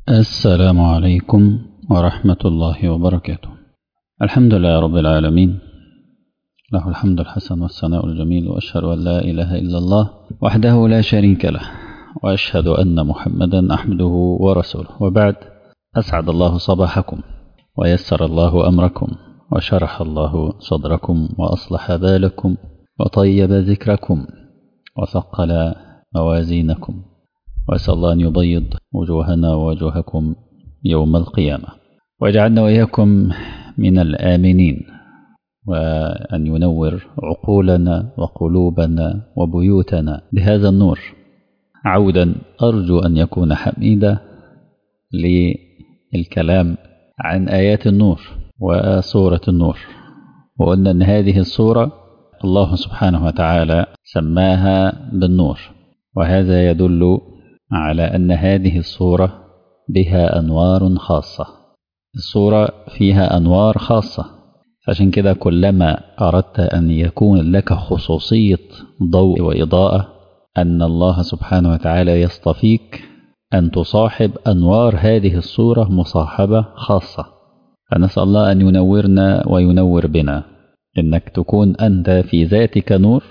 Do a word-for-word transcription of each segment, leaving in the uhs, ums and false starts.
السلام عليكم ورحمة الله وبركاته. الحمد لله رب العالمين، له الحمد الحسن والثناء الجميل، وأشهد أن لا إله إلا الله وحده لا شريك له، وأشهد أن محمدا عبده ورسوله، وبعد. أسعد الله صباحكم ويسر الله أمركم وشرح الله صدركم وأصلح بالكم وطيب ذكركم وثقل موازينكم، وأسأل الله أن يبيض وجوهنا ووجوهكم يوم القيامة، ويجعلنا وإياكم من الآمنين، وأن ينور عقولنا وقلوبنا وبيوتنا بهذا النور. عودا أرجو أن يكون حميدا للكلام عن آيات النور وسورة النور. وقلنا أن هذه السورة الله سبحانه وتعالى سماها بالنور، وهذا يدل على أن هذه السورة بها أنوار خاصة. السورة فيها أنوار خاصة، عشان كده كلما أردت أن يكون لك خصوصية ضوء وإضاءة، أن الله سبحانه وتعالى يصطفيك أن تصاحب أنوار هذه السورة مصاحبة خاصة. فنسأل الله أن ينورنا وينور بنا، إنك تكون أنت في ذاتك نور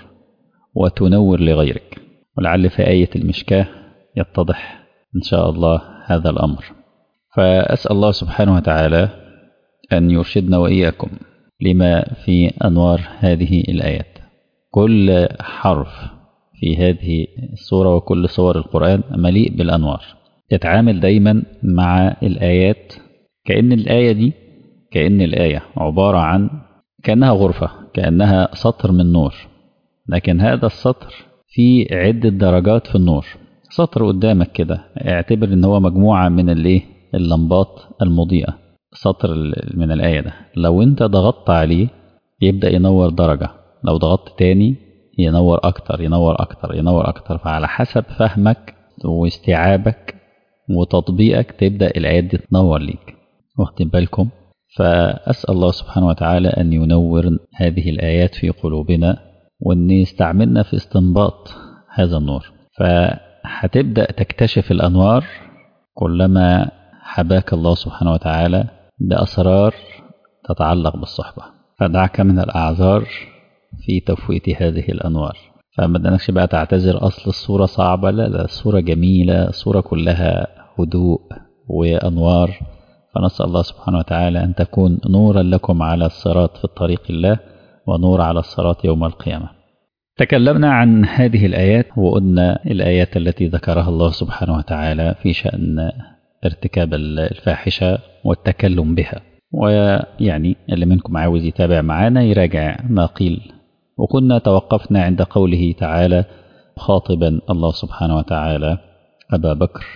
وتنور لغيرك. ولعل في آية المشكاة يتضح إن شاء الله هذا الأمر. فأسأل الله سبحانه وتعالى أن يرشدنا وإياكم لما في أنوار هذه الآيات. كل حرف في هذه السورة وكل سور القرآن مليء بالأنوار. تتعامل دايما مع الآيات كأن الآية دي كأن الآية عبارة عن كأنها غرفة، كأنها سطر من نور، لكن هذا السطر في عدة درجات في النور. سطر قدامك كده اعتبر ان هو مجموعة من الايه اللمبات المضيئة. سطر من الآية ده لو انت ضغطت عليه يبدأ ينور درجة، لو ضغطت تاني ينور اكتر ينور اكتر ينور اكتر. فعلى حسب فهمك واستيعابك وتطبيقك تبدأ الآيات دي تنور ليك. واخدين بالكم؟ فأسأل الله سبحانه وتعالى أن ينور هذه الآيات في قلوبنا، وأن يستعملنا في استنباط هذا النور. فهتبدأ تكتشف الأنوار كلما حباك الله سبحانه وتعالى بأسرار تتعلق بالصحبة. فدعك من الأعذار في تفويت هذه الأنوار. فما بدناش بقى تعتذر أصل الصورة صعبة، لا لا، الصورة جميلة، الصورة كلها هدوء وأنوار. فنسأل الله سبحانه وتعالى أن تكون نورا لكم على الصراط في الطريق الله، ونور على الصراط يوم القيامة. تكلمنا عن هذه الآيات، وقلنا الآيات التي ذكرها الله سبحانه وتعالى في شأن ارتكاب الفاحشة والتكلم بها. ويعني اللي منكم عاوز يتابع معانا يراجع ما قيل. وكنا توقفنا عند قوله تعالى خاطبا الله سبحانه وتعالى أبا بكر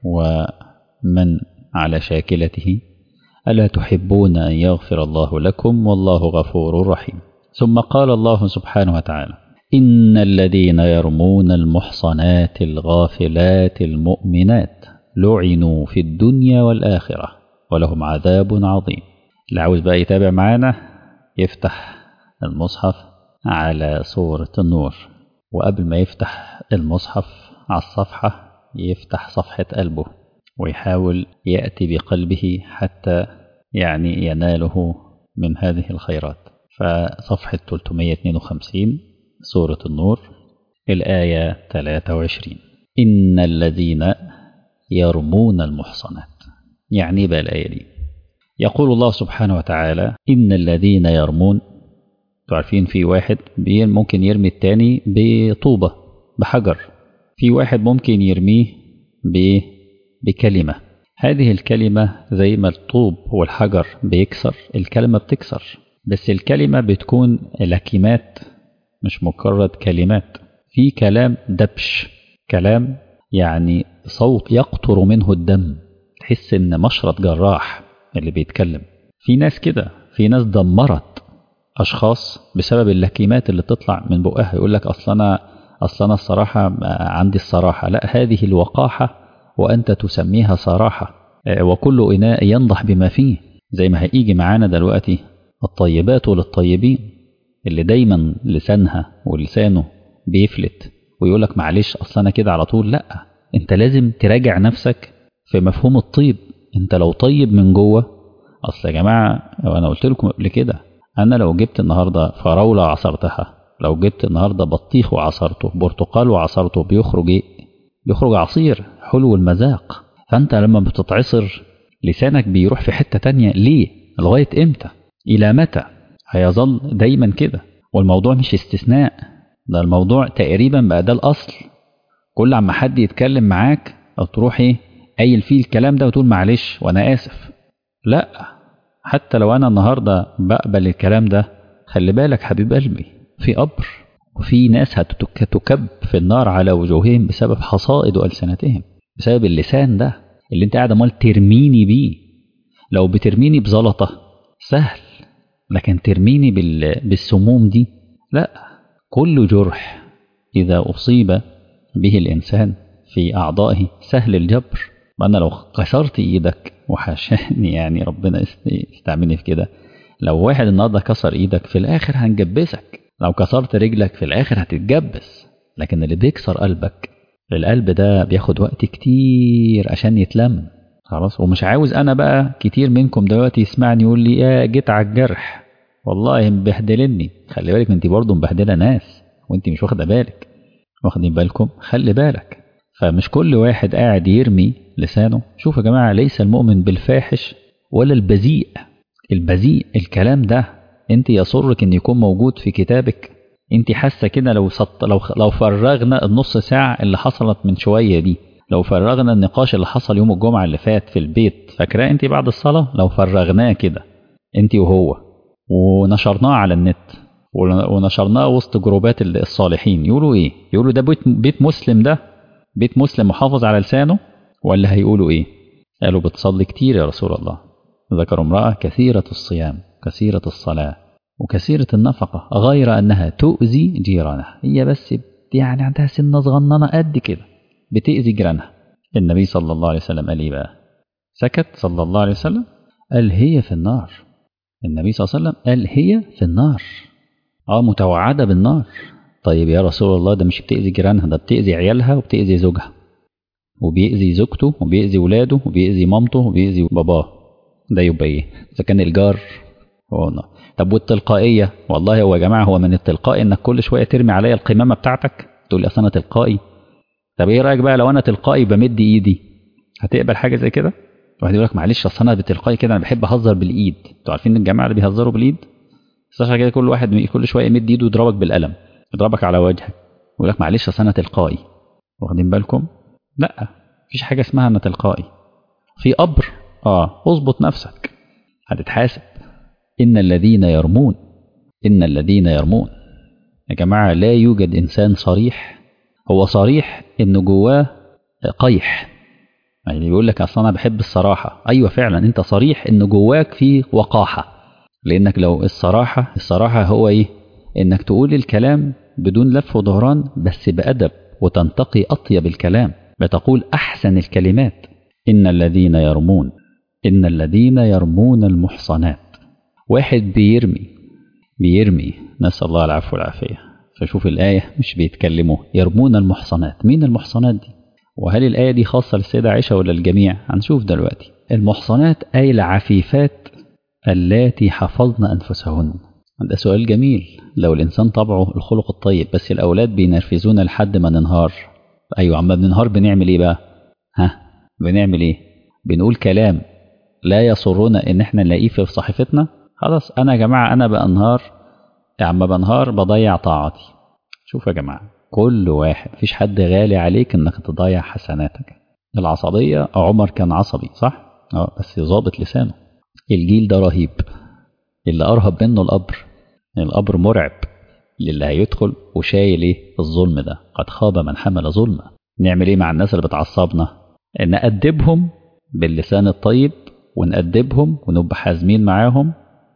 ومن على شاكلته: ألا تحبون أن يغفر الله لكم والله غفور رحيم. ثم قال الله سبحانه وتعالى: إن الذين يرمون المحصنات الغافلات المؤمنات لعنوا في الدنيا والآخرة ولهم عذاب عظيم. اللي عاوز بقى يتابع معانا يفتح المصحف على سورة النور، وقبل ما يفتح المصحف على الصفحة يفتح صفحة قلبه ويحاول يأتي بقلبه حتى يعني يناله من هذه الخيرات. فصفحة ثلاثمائة واثنين وخمسين سورة النور الآية ثلاثة وعشرين: إن الذين يرمون المحصنات. يعني بقى الآية دي يقول الله سبحانه وتعالى إن الذين يرمون. تعرفين في واحد ممكن يرمي التاني بطوبة بحجر، في واحد ممكن يرميه بكلمة. هذه الكلمة زي ما الطوب والحجر بيكسر، الكلمة بتكسر، بس الكلمة بتكون لكمات مش مجرد كلمات. في كلام دبش، كلام يعني صوت يقطر منه الدم، تحس ان مشرط جراح اللي بيتكلم. في ناس كده، في ناس دمرت أشخاص بسبب اللكمات اللي تطلع من بقها. يقول لك أصل أنا أصل أنا الصراحة عندي الصراحة. لا، هذه الوقاحة وأنت تسميها صراحة. وكل إناء ينضح بما فيه، زي ما هيجي معانا دلوقتي الطيبات للطيبين اللي دايما لسانها ولسانه بيفلت ويقول لك معلش أصل أنا كده على طول. لا، أنت لازم تراجع نفسك في مفهوم الطيب. انت لو طيب من جوه، اصل يا جماعة وانا قلت لكم قبل كده، انا لو جبت النهاردة فراولة وعصرتها، لو جبت النهاردة بطيخ وعصرته، برتقال وعصرته، بيخرج ايه؟ بيخرج عصير حلو المذاق. فانت لما بتتعصر لسانك بيروح في حتة تانية. ليه؟ لغاية امتى؟ الى متى؟ هيظل دايما كده. والموضوع مش استثناء، ده الموضوع تقريبا بقى ده الاصل. كل عما حد يتكلم معاك او تروح ايه قايل فيه الكلام ده وتقول معلش وانا اسف. لا، حتى لو انا النهارده بقبل الكلام ده، خلي بالك حبيب قلبي، في قبر وفي ناس هتكب في النار على وجوههم بسبب حصائد ألسنتهم، بسبب اللسان ده اللي انت قاعد امال ترميني بيه. لو بترميني بزلطة سهل، لكن ترميني بال... بالسموم دي لا. كل جرح إذا أصيب به الإنسان في أعضائه سهل الجبر. أنا لو كسرت إيدك وحاشاني يعني ربنا يستعملني في كده، لو واحد النهارده كسر إيدك في الآخر هنجبسك، لو كسرت رجلك في الآخر هتتجبس. لكن اللي بيكسر قلبك، القلب ده بياخد وقت كتير عشان يتلم خلاص. ومش عاوز أنا بقى كتير منكم دلوقتي يسمعني يقول لي يا جيت على الجرح، والله مبهدلني. خلي بالك انت برضه مبهدلة ناس وانت مش واخدة بالك. واخدين بالكم؟ خلي بالك. فمش كل واحد قاعد يرمي لسانه. شوفوا يا جماعة، ليس المؤمن بالفاحش ولا البذيء. البذيء الكلام ده انت يسرك ان يكون موجود في كتابك؟ انت حاسة كده لو سط... لو لو فرغنا النص ساعة اللي حصلت من شوية دي، لو فرغنا النقاش اللي حصل يوم الجمعة اللي فات في البيت، فاكراه انت بعد الصلاة؟ لو فرغناه كده انت وهو ونشرناه على النت ونشرناه وسط جروبات الصالحين، يقولوا ايه؟ يقولوا ده بيت, بيت مسلم، ده بيت مسلم محافظ على لسانه، ولا هيقولوا ايه؟ قالوا بتصلي كتير يا رسول الله. ذكروا امرأة كثيرة الصيام كثيرة الصلاة وكثيرة النفقة غير أنها تؤذي جيرانها. هي بس يعني عندها سنة صغننة قد كده بتأذي جيرانها. النبي صلى الله عليه وسلم قال ايه بقى؟ سكت صلى الله عليه وسلم، قال هي في النار. النبي صلى الله عليه وسلم قال هي في النار، اه متوعدة بالنار. طيب يا رسول الله، ده مش بتأذي جيرانها، ده بتأذي عيالها وبتأذي زوجها وبيأذي زوجته وبيأذي ولاده وبيأذي مامته وبيأذي باباه. ده يبقى ايه اذا كان الجار هو النار؟ طب والتلقائية؟ والله هو يا جماعة هو من التلقائي انك كل شوية ترمي عليا القمامة بتاعتك تقول لي اصل انا تلقائي. طب ايه رأيك بقى لو انا تلقائي بمد ايدي؟ هتقبل حاجة زي كده؟ واحد يقول لك معلش اصل انا بتلقائي كده، انا بحب اهزر بالايد. انتوا عارفين الجماعة اللي بيهزروا بالايد؟ عشان كده كل واحد كل شويه يمد ايده يضربك بالقلم، يضربك على وجهك، يقول لك معلش اصل انا تلقائي. واخدين بالكم؟ لا، مفيش حاجه اسمها انا تلقائي. في قبر، اه اظبط نفسك هتتحاسب. ان الذين يرمون ان الذين يرمون يا جماعه، لا يوجد انسان صريح. هو صريح انه جواه قيح، يعني بيقول لك اصل انا بحب الصراحه. ايوه فعلا انت صريح ان جواك في وقاحه، لانك لو الصراحة الصراحة هو ايه؟ انك تقول الكلام بدون لف ودوران بس بأدب، وتنتقي اطيب الكلام، بتقول احسن الكلمات. ان الذين يرمون ان الذين يرمون المحصنات. واحد بيرمي بيرمي نسأل الله العفو والعافية. فشوف الآية مش بيتكلموا يرمون المحصنات. مين المحصنات دي؟ وهل الآية دي خاصة للسيدة عائشة ولا الجميع؟ هنشوف دلوقتي. المحصنات أي العفيفات اللاتي حفظن أنفسهن. ده سؤال جميل. لو الإنسان طبعه الخلق الطيب بس الأولاد بينرفزونا لحد ما ننهار، أيوة عم بننهار بنعمل إيه بقى؟ ها بنعمل إيه؟ بنقول كلام لا يسرنا إن إحنا نلاقيه في صحيفتنا. خلاص أنا يا جماعة أنا بأنهار، يا عم بنهار بضيع طاعتي. شوف يا جماعة، كل واحد مفيش حد غالي عليك إنك تضيع حسناتك. العصبية، عمر كان عصبي صح؟ اه بس ضابط لسانه. الجيل ده رهيب، اللي أرهب منه القبر. القبر مرعب للي هيدخل وشايل ايه الظلم ده. قد خاب من حمل ظلمه. نعمل ايه مع الناس اللي بتعصبنا؟ نأدبهم باللسان الطيب، ونأدبهم ونبقى حازمين معاهم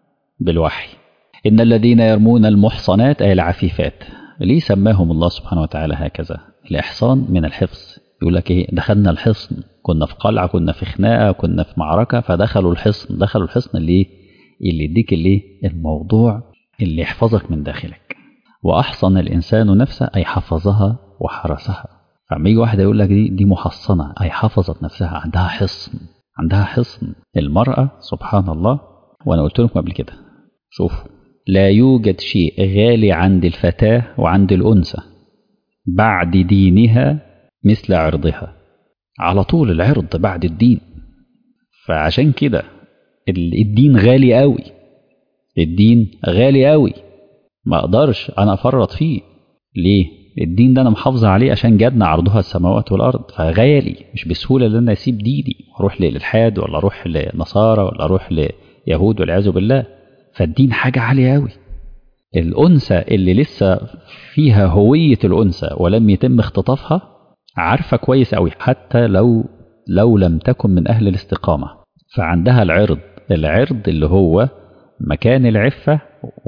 بالوحي. إن الذين يرمون المحصنات أي العفيفات. ليه سماهم الله سبحانه وتعالى هكذا؟ الإحصان من الحفظ. يقول لك ايه؟ دخلنا الحصن، كنا في قلعة، كنا في خناقة، كنا في معركة، فدخلوا الحصن. دخلوا الحصن اللي ايه؟ اللي يديك اللي الموضوع اللي يحفظك من داخلك. وأحصن الإنسان نفسه أي حفظها وحرسها. فلما يجي واحدة يقول لك دي دي محصنة، أي حفظت نفسها، عندها حصن، عندها حصن. المرأة سبحان الله، وأنا قلت لكم قبل كده، شوفوا، لا يوجد شيء غالي عند الفتاة وعند الأنثى بعد دينها مثل عرضها. على طول العرض بعد الدين. فعشان كده الدين غالي قوي، الدين غالي قوي، ما اقدرش انا افرط فيه. ليه؟ الدين ده انا محافظه عليه عشان جدنا عرضها السماوات والارض، فغالي، مش بسهوله ان انا اسيب ديني واروح للالحاد ولا اروح لنصارى ولا اروح ليهود والعياذ بالله. فالدين حاجه عاليه قوي. الانثى اللي لسه فيها هويه الانثى ولم يتم اختطافها عارفه كويس قوي، حتى لو لو لم تكن من اهل الاستقامه، فعندها العرض، العرض اللي هو مكان العفه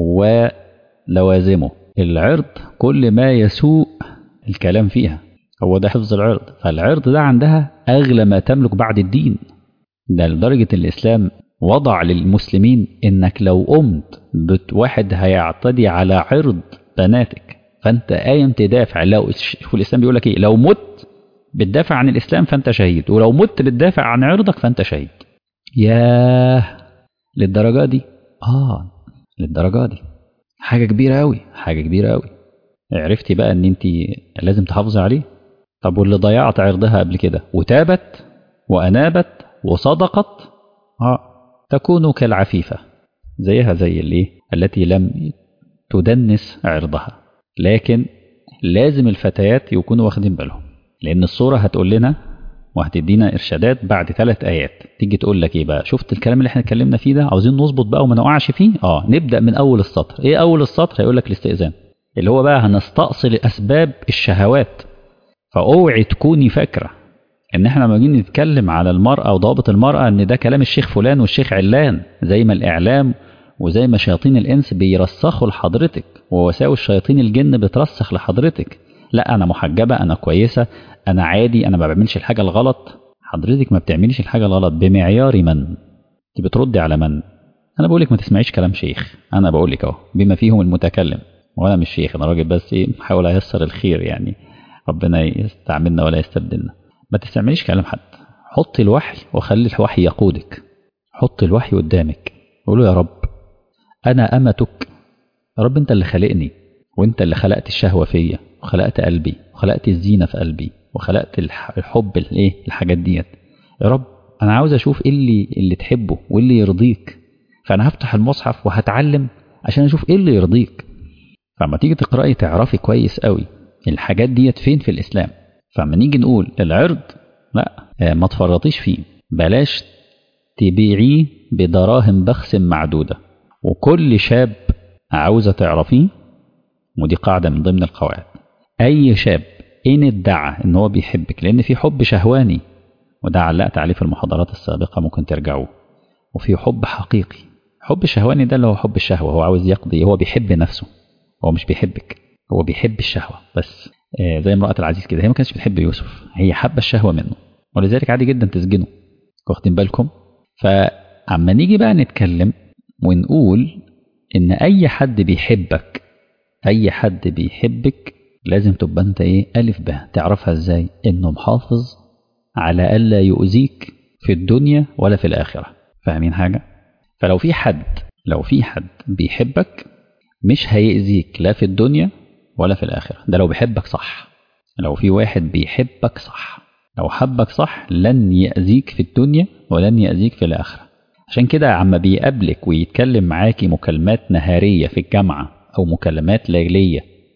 ولوازمه. العرض كل ما يسوء الكلام فيها، هو ده حفظ العرض. فالعرض ده عندها أغلى ما تملك بعد الدين. ده لدرجة الإسلام وضع للمسلمين إنك لو قمت واحد هيعتدي على عرض بناتك فأنت قايم تدافع. لو شوف الإسلام بيقول لك إيه، لو مت بتدافع عن الإسلام فأنت شهيد، ولو مت بتدافع عن عرضك فأنت شهيد. ياه، للدرجة دي؟ آه للدرجة دي. حاجة كبيرة أوي، حاجة كبيرة أوي. عرفتي بقى ان انت لازم تحافظي عليه. طب واللي ضيعت عرضها قبل كده وتابت وانابت وصدقت، اه تكون كالعفيفة، زيها زي الايه التي لم تدنس عرضها. لكن لازم الفتيات يكونوا واخدين بالهم، لان الصورة هتقول لنا وهتدينا ارشادات بعد ثلاث ايات. تيجي تقول لك ايه بقى، شفت الكلام اللي احنا اتكلمنا فيه ده، عاوزين نظبط بقى وما نقعش فيه. اه نبدأ من اول السطر. ايه اول السطر؟ هيقول لك الاستئذان، اللي هو بقى هنستأصل أسباب الشهوات. فأوعي تكوني فاكرة إن إحنا لما نيجي نتكلم على المرأة وضابط المرأة إن ده كلام الشيخ فلان والشيخ علان، زي ما الإعلام وزي ما شياطين الإنس بيرسخوا لحضرتك ووساوس شياطين الجن بترسخ لحضرتك. لا أنا محجبة، أنا كويسة، أنا عادي، أنا ما بعملش الحاجة الغلط. حضرتك ما بتعمليش الحاجة الغلط بمعيار من؟ أنت بتردي على من؟ أنا بقولك ما تسمعيش كلام شيخ، أنا بقولك أهو بما فيهم المتكلم، وانا مش شيخ، انا راجل بس ايه بحاول ايسر الخير، يعني ربنا يستعملنا ولا يستبدلنا. ما تستعمليش كلام حد، حطي الوحي وخلي الوحي يقودك. حطي الوحي قدامك، قولوا يا رب انا امتك، يا رب انت اللي خلقني وانت اللي خلقت الشهوه فيا وخلقت قلبي وخلقت الزينه في قلبي وخلقت الحب الايه الحاجات ديت. يا رب انا عاوز اشوف ايه اللي اللي تحبه وايه اللي يرضيك، فانا هفتح المصحف وهتعلم عشان اشوف ايه اللي يرضيك. فلما تيجي تقرأي تعرفي كويس قوي الحاجات ديت فين في الإسلام. فلما نيجي نقول العرض، لا ما تفرطيش فيه، بلاش تبيعيه بدراهم بخس معدودة. وكل شاب عاوزة تعرفيه، ودي قاعدة من ضمن القواعد، أي شاب إن ادعى إن هو بيحبك، لأن في حب شهواني وده علقت عليه في المحاضرات السابقة ممكن ترجعوه، وفي حب حقيقي. حب شهواني ده اللي هو حب الشهوة، هو عاوز يقضي، هو بيحب نفسه، هو مش بيحبك، هو بيحب الشهوة بس. آه زي امرأة العزيز كده، هي ما كانتش بتحب يوسف، هي حابة الشهوة منه، ولذلك عادي جدا تسجنه. واخدين بالكم؟ فعما نيجي بقى نتكلم ونقول ان اي حد بيحبك، اي حد بيحبك لازم تبقى انت ايه الف ب. تعرفها ازاي؟ انه محافظ على الا يؤذيك في الدنيا ولا في الاخرة. فاهمين حاجة؟ فلو في حد لو في حد بيحبك مش هيأذيك لا في الدنيا ولا في الآخرة، ده لو بيحبك صح. لو في واحد بيحبك صح، لو حبك صح لن يأذيك في الدنيا ولن يأذيك في الآخرة. عشان كده عما بيقابلك ويتكلم معاكي مكالمات نهارية في الجامعة أو مكالمات ليلية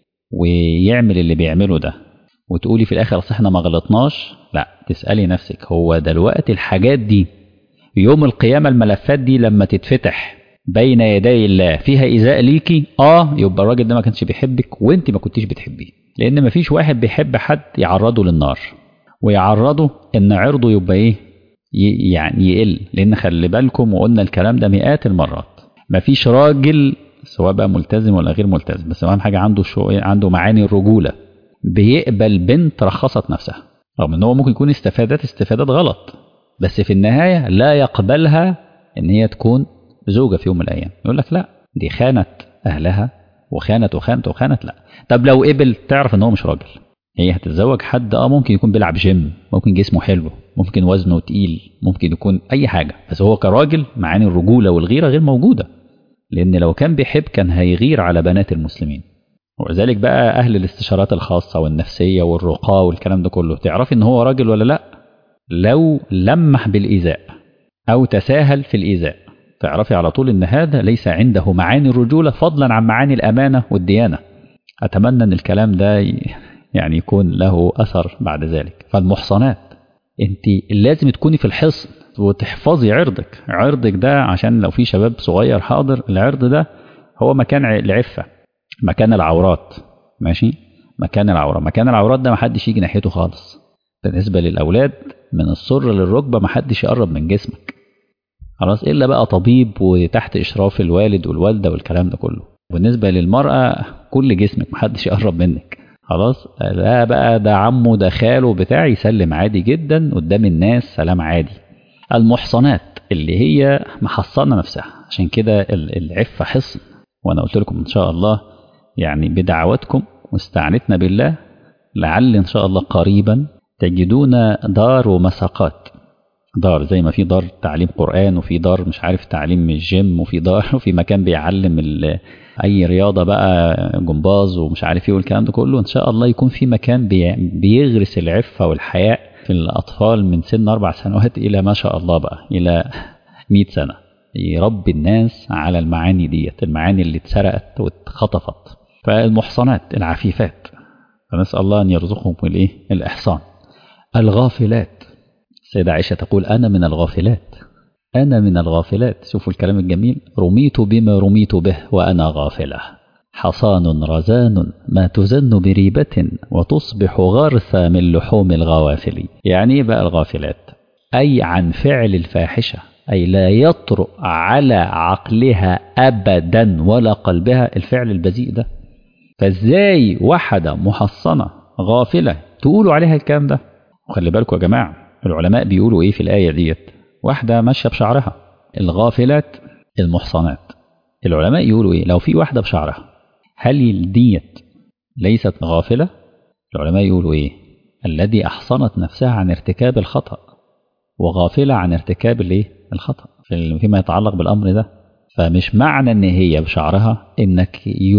ويعمل اللي بيعمله ده وتقولي في الآخر أصل احنا ما غلطناش، لا، تسألي نفسك هو دلوقتي الحاجات دي يوم القيامة الملفات دي لما تتفتح بين يدي الله فيها إيذاء ليكي، اه يبقى الراجل ده ما كانش بيحبك وانت ما كنتيش بتحبيه. لأن ما فيش واحد بيحب حد يعرضه للنار ويعرضه ان عرضه يبقى ايه يعني يقل. لأن خلي بالكم، وقلنا الكلام ده مئات المرات، ما فيش راجل سواء بقى ملتزم ولا غير ملتزم، بس اهم حاجة عنده شو عنده معاني الرجولة، بيقبل بنت رخصت نفسها رغم ان هو ممكن يكون استفادات استفادات غلط، بس في النهاية لا يقبلها ان هي تكون زوجة في يوم من الأيام. يقول لك لا دي خانت أهلها وخانت وخانت وخانت. لا، طب لو قبل تعرف ان هو مش راجل، هي هتتزوج حد اه ممكن يكون بيلعب جيم، ممكن جسمه حلو، ممكن وزنه تقيل، ممكن يكون اي حاجه، بس هو كراجل معاني الرجوله والغيره غير موجوده، لان لو كان بيحب كان هيغير على بنات المسلمين. وذلك بقى اهل الاستشارات الخاصه والنفسيه والرقاه والكلام ده كله تعرفي ان هو راجل ولا لا لو لمح بالايذاء او تساهل في الايذاء، تعرفي على طول ان هذا ليس عنده معاني الرجوله فضلا عن معاني الامانه والديانه. اتمنى ان الكلام ده يعني يكون له اثر بعد ذلك. فالمحصنات انت لازم تكوني في الحصن وتحفظي عرضك. عرضك ده عشان لو في شباب صغير حاضر، العرض ده هو مكان العفه، مكان العورات، ماشي، مكان العورة. مكان العورات ده محدش يجي ناحيته خالص. بالنسبة للأولاد من السرة للركبة محدش يقرب من جسمك خلاص، إلا بقى طبيب وتحت إشراف الوالد والوالدة والكلام ده كله. بالنسبة للمرأة كل جسمك محدش يقرب منك خلاص. لا بقى ده عمه ده خاله بتاعي يسلم عادي جدا قدام الناس سلام عادي. المحصنات اللي هي محصنة نفسها، عشان كده العفة حصن. وأنا قلت لكم إن شاء الله يعني بدعواتكم واستعنتنا بالله لعل إن شاء الله قريبا تجدون دار ومساقات. دار زي ما في دار تعليم قرآن، وفي دار مش عارف تعليم الجيم، وفي دار وفي مكان بيعلم أي رياضة بقى جمباز ومش عارف ايه والكلام ده كله. إن شاء الله يكون في مكان بيغرس العفة والحياء في الأطفال من سن أربع سنوات إلى ما شاء الله بقى إلى مئة سنة، يربي الناس على المعاني ديت، المعاني اللي اتسرقت واتخطفت. فالمحصنات العفيفات، فنسأل الله أن يرزقهم الإيه؟ الإحصان. الغافلات، السيدة عائشة تقول أنا من الغافلات، أنا من الغافلات. شوفوا الكلام الجميل، رميت بما رميت به وأنا غافلة، حصان رزان ما تزن بريبة وتصبح غرثا من لحوم الغوافل. يعني بقى الغافلات أي عن فعل الفاحشة، أي لا يطرق على عقلها أبدا ولا قلبها الفعل البذيء ده. فازاي واحدة محصنة غافلة تقولوا عليها الكلام ده؟ وخلي بالكم يا جماعة العلماء بيقولوا ايه في الآية ديت؟ واحدة ماشية بشعرها، الغافلات المحصنات، العلماء يقولوا ايه؟ لو في واحدة بشعرها هل ديت ليست غافلة؟ العلماء يقولوا ايه؟ الذي أحصنت نفسها عن ارتكاب الخطأ، وغافلة عن ارتكاب الايه؟ الخطأ فيما يتعلق بالأمر ده. فمش معنى ان هي بشعرها انك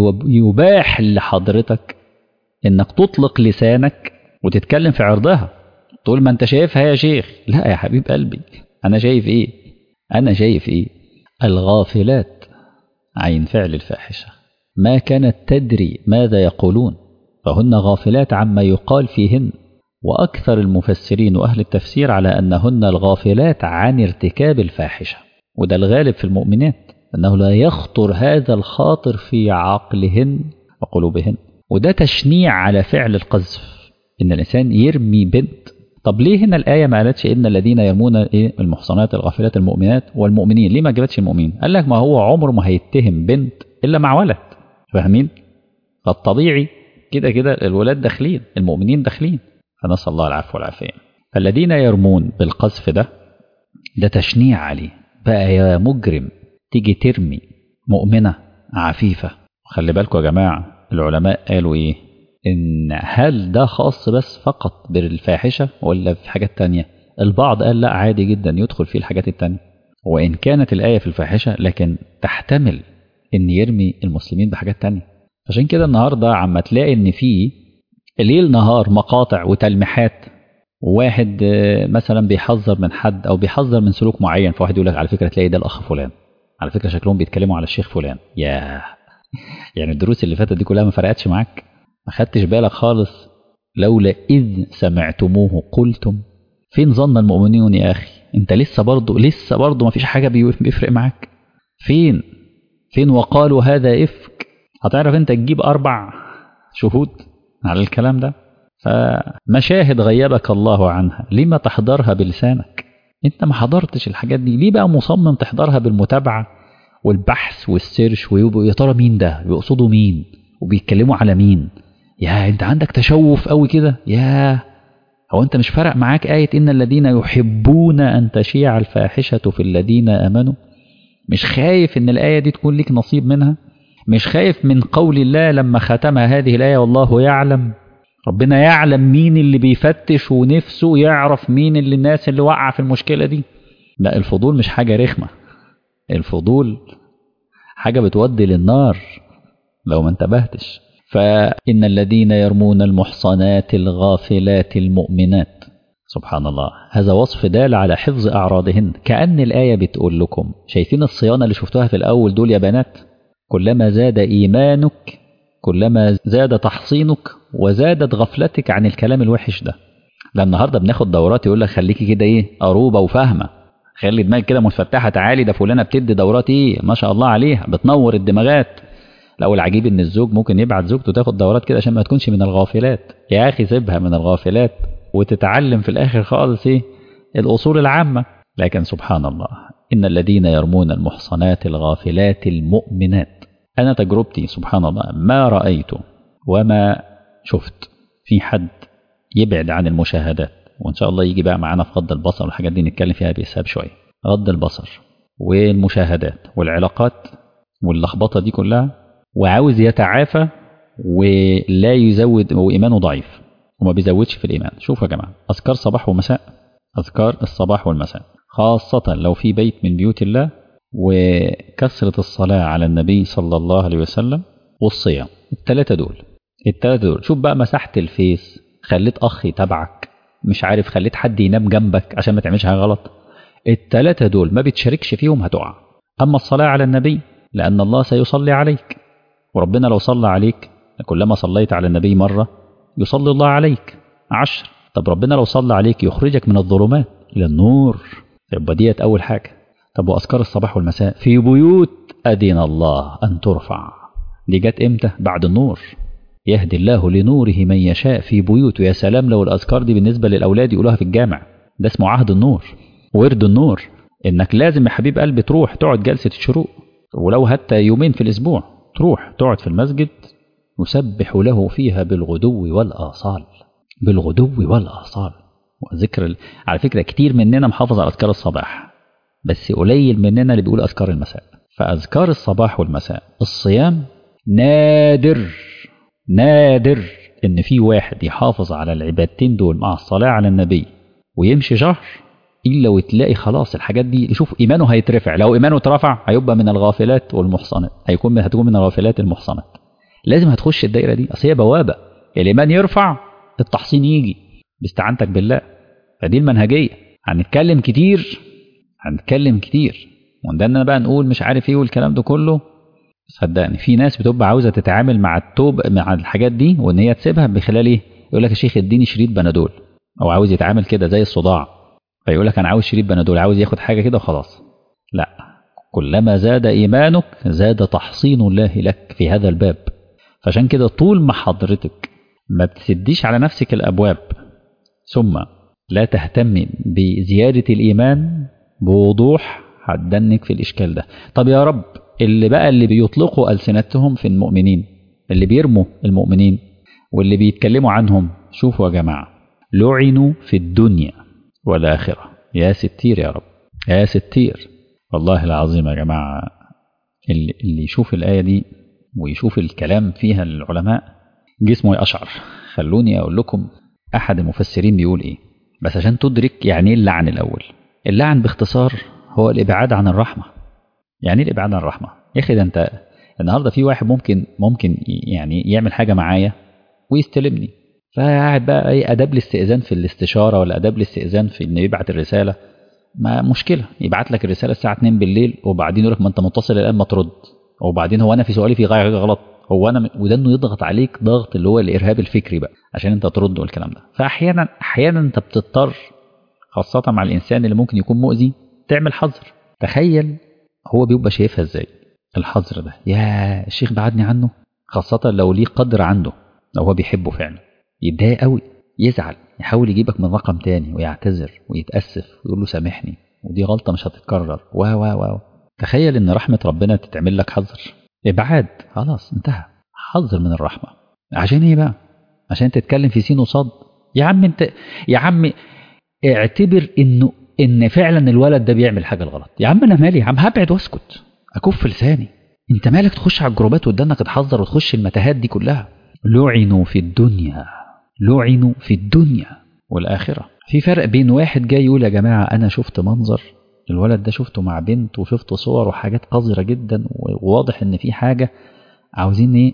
يباح لحضرتك انك تطلق لسانك وتتكلم في عرضها تقول ما انت شايفها يا شيخ. لا يا حبيب قلبي، انا شايف ايه؟ انا شايف ايه؟ الغافلات عن فعل الفاحشة ما كانت تدري ماذا يقولون، فهن غافلات عما يقال فيهن. وأكثر المفسرين وأهل التفسير على أنهن الغافلات عن ارتكاب الفاحشة، وده الغالب في المؤمنات أنه لا يخطر هذا الخاطر في عقلهن وقلوبهن. وده تشنيع على فعل القذف، إن الإنسان يرمي بنت. طب ليه هنا الآية ما قالتش إن الذين يرمون إيه المحصنات الغافلات المؤمنات والمؤمنين؟ ليه ما جابتش المؤمنين؟ قال لك ما هو عمره ما هيتهم بنت إلا مع ولد، فاهمين؟ فالطبيعي كده كده الولاد داخلين، المؤمنين داخلين، فنسأل الله العفو والعافية. فالذين يرمون بالقذف ده ده تشنيع عليه بقى. يا مجرم تيجي ترمي مؤمنة عفيفة. خلي بالكم يا جماعة العلماء قالوا إيه؟ إن هل ده خاص بس فقط بالفاحشة ولا في حاجات تانية؟ البعض قال لا عادي جدا يدخل فيه الحاجات التانية، وإن كانت الآية في الفاحشة لكن تحتمل إن يرمي المسلمين بحاجات تانية. عشان كده النهاردة عم تلاقي إن فيه ليل نهار مقاطع وتلميحات، واحد مثلا بيحذر من حد أو بيحذر من سلوك معين، فواحد يقول لك على فكرة تلاقي ده الأخ فلان، على فكرة شكلهم بيتكلموا على الشيخ فلان. ياه، يعني الدروس اللي فاتت دي كلها ما فرقتش معاك؟ ما خدتش بالك خالص؟ لولا إذ سمعتموه قلتم. فين ظن المؤمنون يا أخي؟ أنت لسه برضه لسه برضه ما فيش حاجة بيفرق معاك؟ فين فين وقالوا هذا إفك؟ هتعرف أنت تجيب أربع شهود على الكلام ده؟ فمشاهد غيبك الله عنها لما تحضرها بلسانك؟ أنت ما حضرتش الحاجات دي، ليه بقى مصمم تحضرها بالمتابعة والبحث والسيرش؟ ويا ترى مين ده؟ بيقصدوا مين؟ وبيتكلموا على مين؟ يا انت عندك تشوف قوي كده. يا هو انت مش فرق معاك آية إن الذين يحبون أن تشيع الفاحشة في الذين آمنوا؟ مش خايف إن الآية دي تكون لك نصيب منها؟ مش خايف من قول الله لما ختم هذه الآية والله يعلم ربنا يعلم مين اللي بيفتش ونفسه يعرف مين اللي الناس اللي وقع في المشكلة دي. لا، الفضول مش حاجة رخمة، الفضول حاجة بتودي للنار لو ما انتبهتش. فإن الذين يرمون المحصنات الغافلات المؤمنات، سبحان الله، هذا وصف دال على حفظ أعراضهن. كأن الآية بتقول لكم شايفين الصيانة اللي شفتوها في الأول دول يا بنات؟ كلما زاد إيمانك كلما زاد تحصينك وزادت غفلتك عن الكلام الوحش ده. لأن النهاردة بناخد دورات يقول لك خليكي كده إيه قروبة وفاهمة، خلي دماغك كده متفتحة، تعالي ده فلانة بتدي دورات إيه ما شاء الله عليها بتنور الدماغات. لو العجيب إن الزوج ممكن يبعت زوجته تاخد دورات كده عشان ما تكونش من الغافلات. يا أخي سيبها من الغافلات وتتعلم في الآخر خالص إيه الأصول العامة. لكن سبحان الله، إن الذين يرمون المحصنات الغافلات المؤمنات، أنا تجربتي سبحان الله ما رأيت وما شفت في حد يبعد عن المشاهدات. وإن شاء الله يجي بقى معانا في غض البصر والحاجات دي نتكلم فيها بإسهاب شوية. غض البصر والمشاهدات والعلاقات واللخبطة دي كلها، وعاوز يتعافى ولا يزود وإيمانه ضعيف وما بيزودش في الإيمان. شوفوا يا جماعة، أذكار صباح ومساء، أذكار الصباح والمساء خاصة لو في بيت من بيوت الله، وكثرة الصلاة على النبي صلى الله عليه وسلم، والصيام. الثلاثة دول الثلاثة دول شوف بقى، مسحت الفيس، خليت أخ يتابعك، مش عارف خليت حد ينام جنبك عشان ما تعملش حاجة غلط. الثلاثة دول ما بتشاركش فيهم هتقع. أما الصلاة على النبي لأن الله سيصلي عليك، وربنا لو صلى عليك كلما صليت على النبي مرة يصلي الله عليك عشر. طب ربنا لو صلى عليك يخرجك من الظلمات إلى النور، يبقى ديت أول حاجة. طب وأذكار الصباح والمساء في بيوت أذن الله أن ترفع، دي جت إمتى؟ بعد النور. يهدي الله لنوره من يشاء في بيوت. ويا سلام لو الأذكار دي بالنسبة للأولاد يقولوها في الجامع، ده اسمه عهد النور ورد النور. إنك لازم يا حبيب قلبي تروح تقعد جلسة الشروق، ولو حتى يومين في الأسبوع تروح تقعد في المسجد يسبح له فيها بالغدو والآصال، بالغدو والآصال. وذكر ال... على فكرة كتير مننا محافظ على أذكار الصباح، بس قليل مننا اللي بيقول أذكار المساء. فأذكار الصباح والمساء، الصيام نادر نادر إن في واحد يحافظ على العبادتين دول مع الصلاة على النبي ويمشي شهر إلا وتلاقي خلاص الحاجات دي. شوف إيمانه هيترفع، لو إيمانه اترفع هيبقى من الغافلات والمحصنات، هيكون هتكون من الغافلات المحصنات. لازم هتخش الدائرة دي، أصل هي بوابة. الإيمان يرفع التحصين يجي باستعانتك بالله. فدي المنهجية. هنتكلم كتير هنتكلم كتير وندنا بقى نقول مش عارف ايه والكلام ده كله. صدقني في ناس بتبقى عاوزة تتعامل مع التوب مع الحاجات دي وان هي تسيبها بخلال ايه، يقول لك يا شيخ اديني شريط بنادول، او عاوز يتعامل كده زي الصداع فيقول لك انا عاوز شريط بنادول، عاوز ياخد حاجة كده وخلاص. لا، كلما زاد ايمانك زاد تحصين الله لك في هذا الباب. فعشان كده طول ما حضرتك ما بتسديش على نفسك الابواب ثم لا تهتم بزيادة الإيمان بوضوح هتدنك في الإشكال ده. طب يا رب اللي بقى اللي بيطلقوا ألسنتهم في المؤمنين، اللي بيرموا المؤمنين واللي بيتكلموا عنهم، شوفوا يا جماعة لعنوا في الدنيا والآخرة. يا ستير يا رب يا ستير. والله العظيم يا جماعة اللي, اللي يشوف الآية دي ويشوف الكلام فيها للعلماء جسمه يقشعر. خلوني أقول لكم أحد المفسرين بيقول إيه بس عشان تدرك يعني ايه اللعن. الأول اللعن باختصار هو الإبعاد عن الرحمة. يعني ايه الإبعاد عن الرحمة؟ يا أخي ده أنت النهاردة في واحد ممكن ممكن يعني يعمل حاجة معايا ويستلمني، فقاعد بقى ايه أداب الاستئذان في الاستشارة ولا أداب الاستئذان في إنه يبعت الرسالة. ما مشكلة يبعت لك الرسالة الساعة اتنين بالليل وبعدين يقول لك ما أنت متصل الآن ما ترد، وبعدين هو أنا في سؤالي في غاية غلط، هو أنا وده إنه يضغط عليك ضغط اللي هو الإرهاب الفكري بقى عشان أنت ترد والكلام ده. فأحيانا أحيانا أنت بتضطر خاصة مع الإنسان اللي ممكن يكون مؤذي تعمل حظر. تخيل هو بيبقى شايفها إزاي الحظر ده، يا الشيخ بعدني عنه، خاصة لو ليه قدر عنده، لو هو بيحبه فعلا يتضايق قوي، يزعل، يحاول يجيبك من رقم تاني ويعتذر ويتأسف ويقول له سامحني ودي غلطة مش هتتكرر و و و تخيل إن رحمة ربنا تتعمل لك حظر، إبعاد، خلاص انتهى. حظر من الرحمة عشان إيه بقى؟ عشان تتكلم في سين وصاد. يا عم انت يا عم اعتبر إنه إن فعلا الولد ده بيعمل حاجة الغلط. يا عم أنا مالي يا عم، هبعد واسكت أكف لساني. انت مالك تخش على الجروبات وتدنك تحذر وتخش المتاهات دي كلها. لعنوا في الدنيا لعنوا في الدنيا والآخرة. في فرق بين واحد جاي يقول يا جماعة أنا شفت منظر، الولد ده شفته مع بنت وشفت صور وحاجات قذرة جدا وواضح إن في حاجة عاوزين إيه،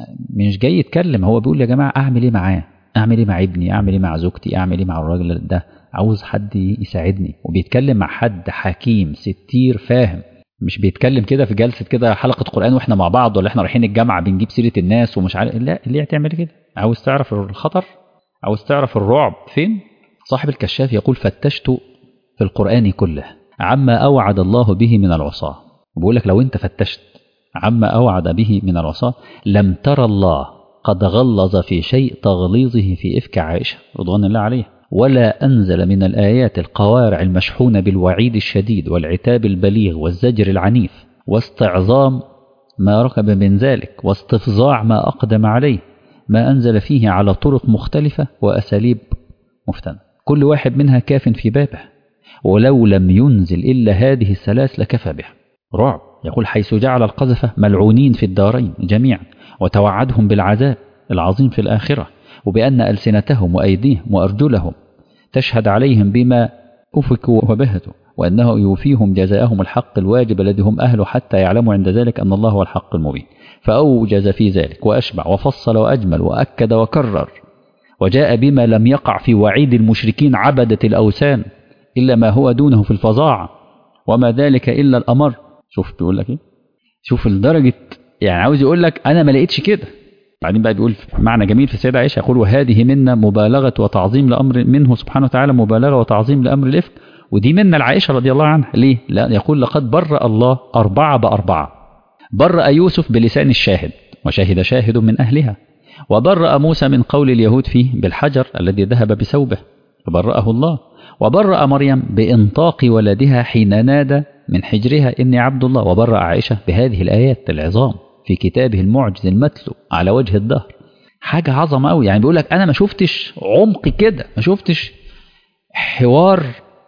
مش جاي يتكلم، هو بيقول يا جماعة أعمل إيه معاه، أعمل إيه مع ابني، أعمل إيه مع زوجتي، أعمل إيه مع الراجل ده، عاوز حد يساعدني. وبيتكلم مع حد حكيم ستير فاهم، مش بيتكلم كده في جلسة كده حلقة قرآن وإحنا مع بعض، ولا إحنا رايحين الجامعة بنجيب سيرة الناس ومش عارف. لا، ليه هتعمل كده؟ عاوز تعرف الخطر، عاوز تعرف الرعب فين؟ صاحب الكشاف يقول فتشت في القرآن كله عما أوعد الله به من العصاة. وبقول لك لو أنت فتشت عما أوعد به من العصاة لم ترى الله قد غلظ في شيء تغليظه في إفك عائشة رضوان الله عليه، ولا أنزل من الآيات القوارع المشحونة بالوعيد الشديد والعتاب البليغ والزجر العنيف واستعظام ما ركب من ذلك واستفظاع ما أقدم عليه، ما أنزل فيه على طرق مختلفة وأساليب مفتنة، كل واحد منها كاف في بابه، ولو لم ينزل إلا هذه الثلاث لكفى به. رعب. يقول حيث جعل القذفة ملعونين في الدارين جميعا، وتوعدهم بالعذاب العظيم في الآخرة، وبأن ألسنتهم وأيديهم وأرجلهم تشهد عليهم بما أفكوا وبهتوا، وأنه يوفيهم جزاءهم الحق الواجب الذي هم أهله، حتى يعلموا عند ذلك أن الله هو الحق المبين. فأوجز في ذلك وأشبع وفصل وأجمل وأكد وكرر، وجاء بما لم يقع في وعيد المشركين عبدة الأوثان إلا ما هو دونه في الفظاعة، وما ذلك إلا الأمر. شوف بيقول لك إيه، شوف الدرجة، يعني عاوز يقول لك أنا ما لقيتش كده. بعدين بقى بيقول معنى جميل في السيدة عائشة، يقول وهذه منا مبالغة وتعظيم لأمر منه سبحانه وتعالى، مبالغة وتعظيم لأمر الإفك، ودي منا العائشة رضي الله عنها. ليه؟ لا، يقول لقد برأ الله أربعة بأربعة، برأ يوسف بلسان الشاهد وشهد شاهد من أهلها، وبرأ موسى من قول اليهود فيه بالحجر الذي ذهب بثوبه فبرأه الله، وبرأ مريم بإنطاق ولدها حين نادى من حجرها إني عبد الله، وبرأ عائشة بهذه الآيات العظام في كتابه المعجز المتلو على وجه الدهر. حاجة عظمة قوي. يعني بيقول لك أنا ما شفتش عمق كده، ما شفتش حوار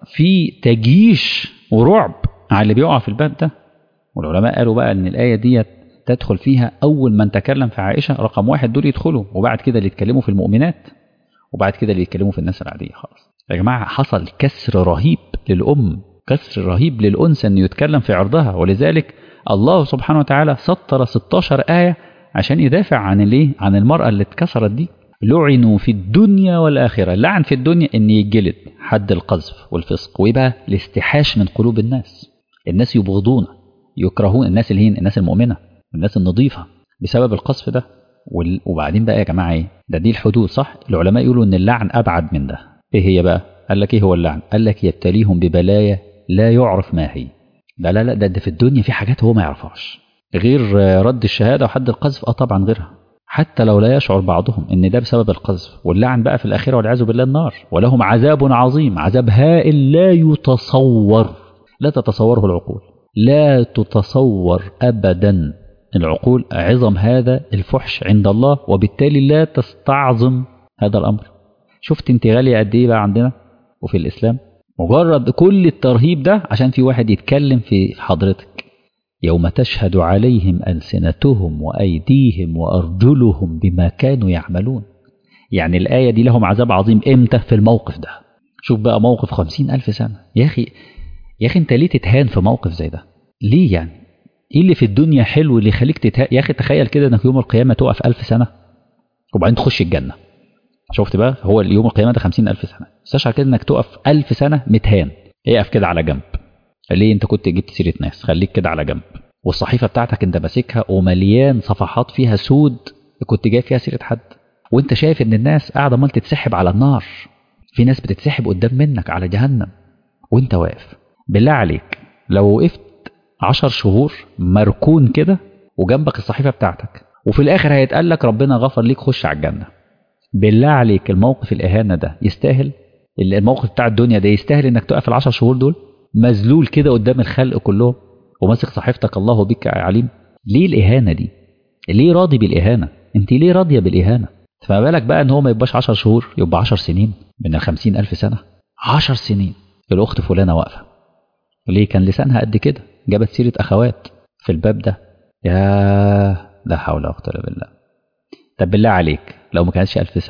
في تجيش ورعب على اللي بيقع في الباب ده. والعلماء قالوا بقى أن الآية دي تدخل فيها أول من تكلم في عائشة رقم واحد دول يدخلوا، وبعد كده اللي يتكلموا في المؤمنات، وبعد كده اللي يتكلموا في الناس العادية خالص. يا جماعة حصل كسر رهيب للأم، كسر رهيب للأنثى أن يتكلم في عرضها، ولذلك الله سبحانه وتعالى سطر ستاشر آية عشان يدافع عن الايه، عن المرأة اللي اتكسرت دي. لعنوا في الدنيا والآخرة، لعن في الدنيا ان يجلد حد القذف والفسق، ويبقى الاستحاش من قلوب الناس، الناس يبغضون يكرهون الناس اللي هي الناس المؤمنة الناس النظيفة بسبب القذف ده. وبعدين بقى يا جماعة ايه ده، دي الحدود صح. العلماء يقولوا ان اللعن ابعد من ده. ايه هي بقى؟ قال لك ايه هو اللعن؟ قال لك يبتليهم ببلايا لا يعرف ما هي. لا لا لا ده, ده في الدنيا في حاجات هو ما يعرفهاش غير رد الشهادة وحد القذف. اه طبعا غيرها، حتى لو لا يشعر بعضهم ان ده بسبب القذف. واللعن بقى في الآخرة والعياذ بالله النار، ولهم عذاب عظيم، عذاب هائل لا يتصور، لا تتصوره العقول، لا تتصور أبدا العقول عظم هذا الفحش عند الله، وبالتالي لا تستعظم هذا الأمر. شفت انت غالية قد ايه بقى عندنا وفي الإسلام؟ مجرد كل الترهيب ده عشان في واحد يتكلم في حضرتك. يوم تشهد عليهم ألسنتهم وأيديهم وأرجلهم بما كانوا يعملون. يعني الآية دي لهم عذاب عظيم امتى؟ في الموقف ده. شوف بقى موقف خمسين ألف سنة. يا أخي يا أخي أنت ليه تتهان في موقف زي ده؟ ليه يعني؟ إيه اللي في الدنيا حلو اللي يخليك تتهان؟ يا أخي تخيل كده أنك يوم القيامة تقف ألف سنة وبعدين تخش الجنة. شفت بقى؟ هو يوم القيامة ده خمسين ألف سنة، استشعر كده أنك تقف ألف سنة متهان. اقف كده على جنب. ليه؟ أنت كنت جبت سيرة ناس، خليك كده على جنب. والصحيفة بتاعتك أنت ماسكها ومليان صفحات فيها سود كنت جايب فيها سيرة حد، وأنت شايف أن الناس قاعدة مال تتسحب على النار، في ناس بتتسحب قدام منك على جهنم وأنت واقف. بالله عليك لو وقفت عشر شهور مركون كده وجنبك الصحيفة بتاعتك، وفي الآخر هيتقال لك ربنا غفر ليك خش على الجنة، بالله عليك الموقف الإهانة ده يستاهل؟ الموقف بتاع الدنيا ده يستاهل انك تقف العشر شهور دول مذلول كده قدام الخلق كلهم وماسك صحيفتك الله بك عليم؟ ليه الإهانة دي؟ ليه راضي بالإهانة؟ انت ليه راضية بالإهانة؟ فما بالك بقى ان هو ما يبقاش عشر شهور، يبقى عشر سنين من الخمسين ألف سنة. عشر سنين. الأخت فلانة واقفة ليه؟ كان لسانها قد كده، جابت سيرة أخوات في الباب ده. يا لا حول ولا قوة إلا بالله. طب بالله عليك لو ما كانتش ألف سنة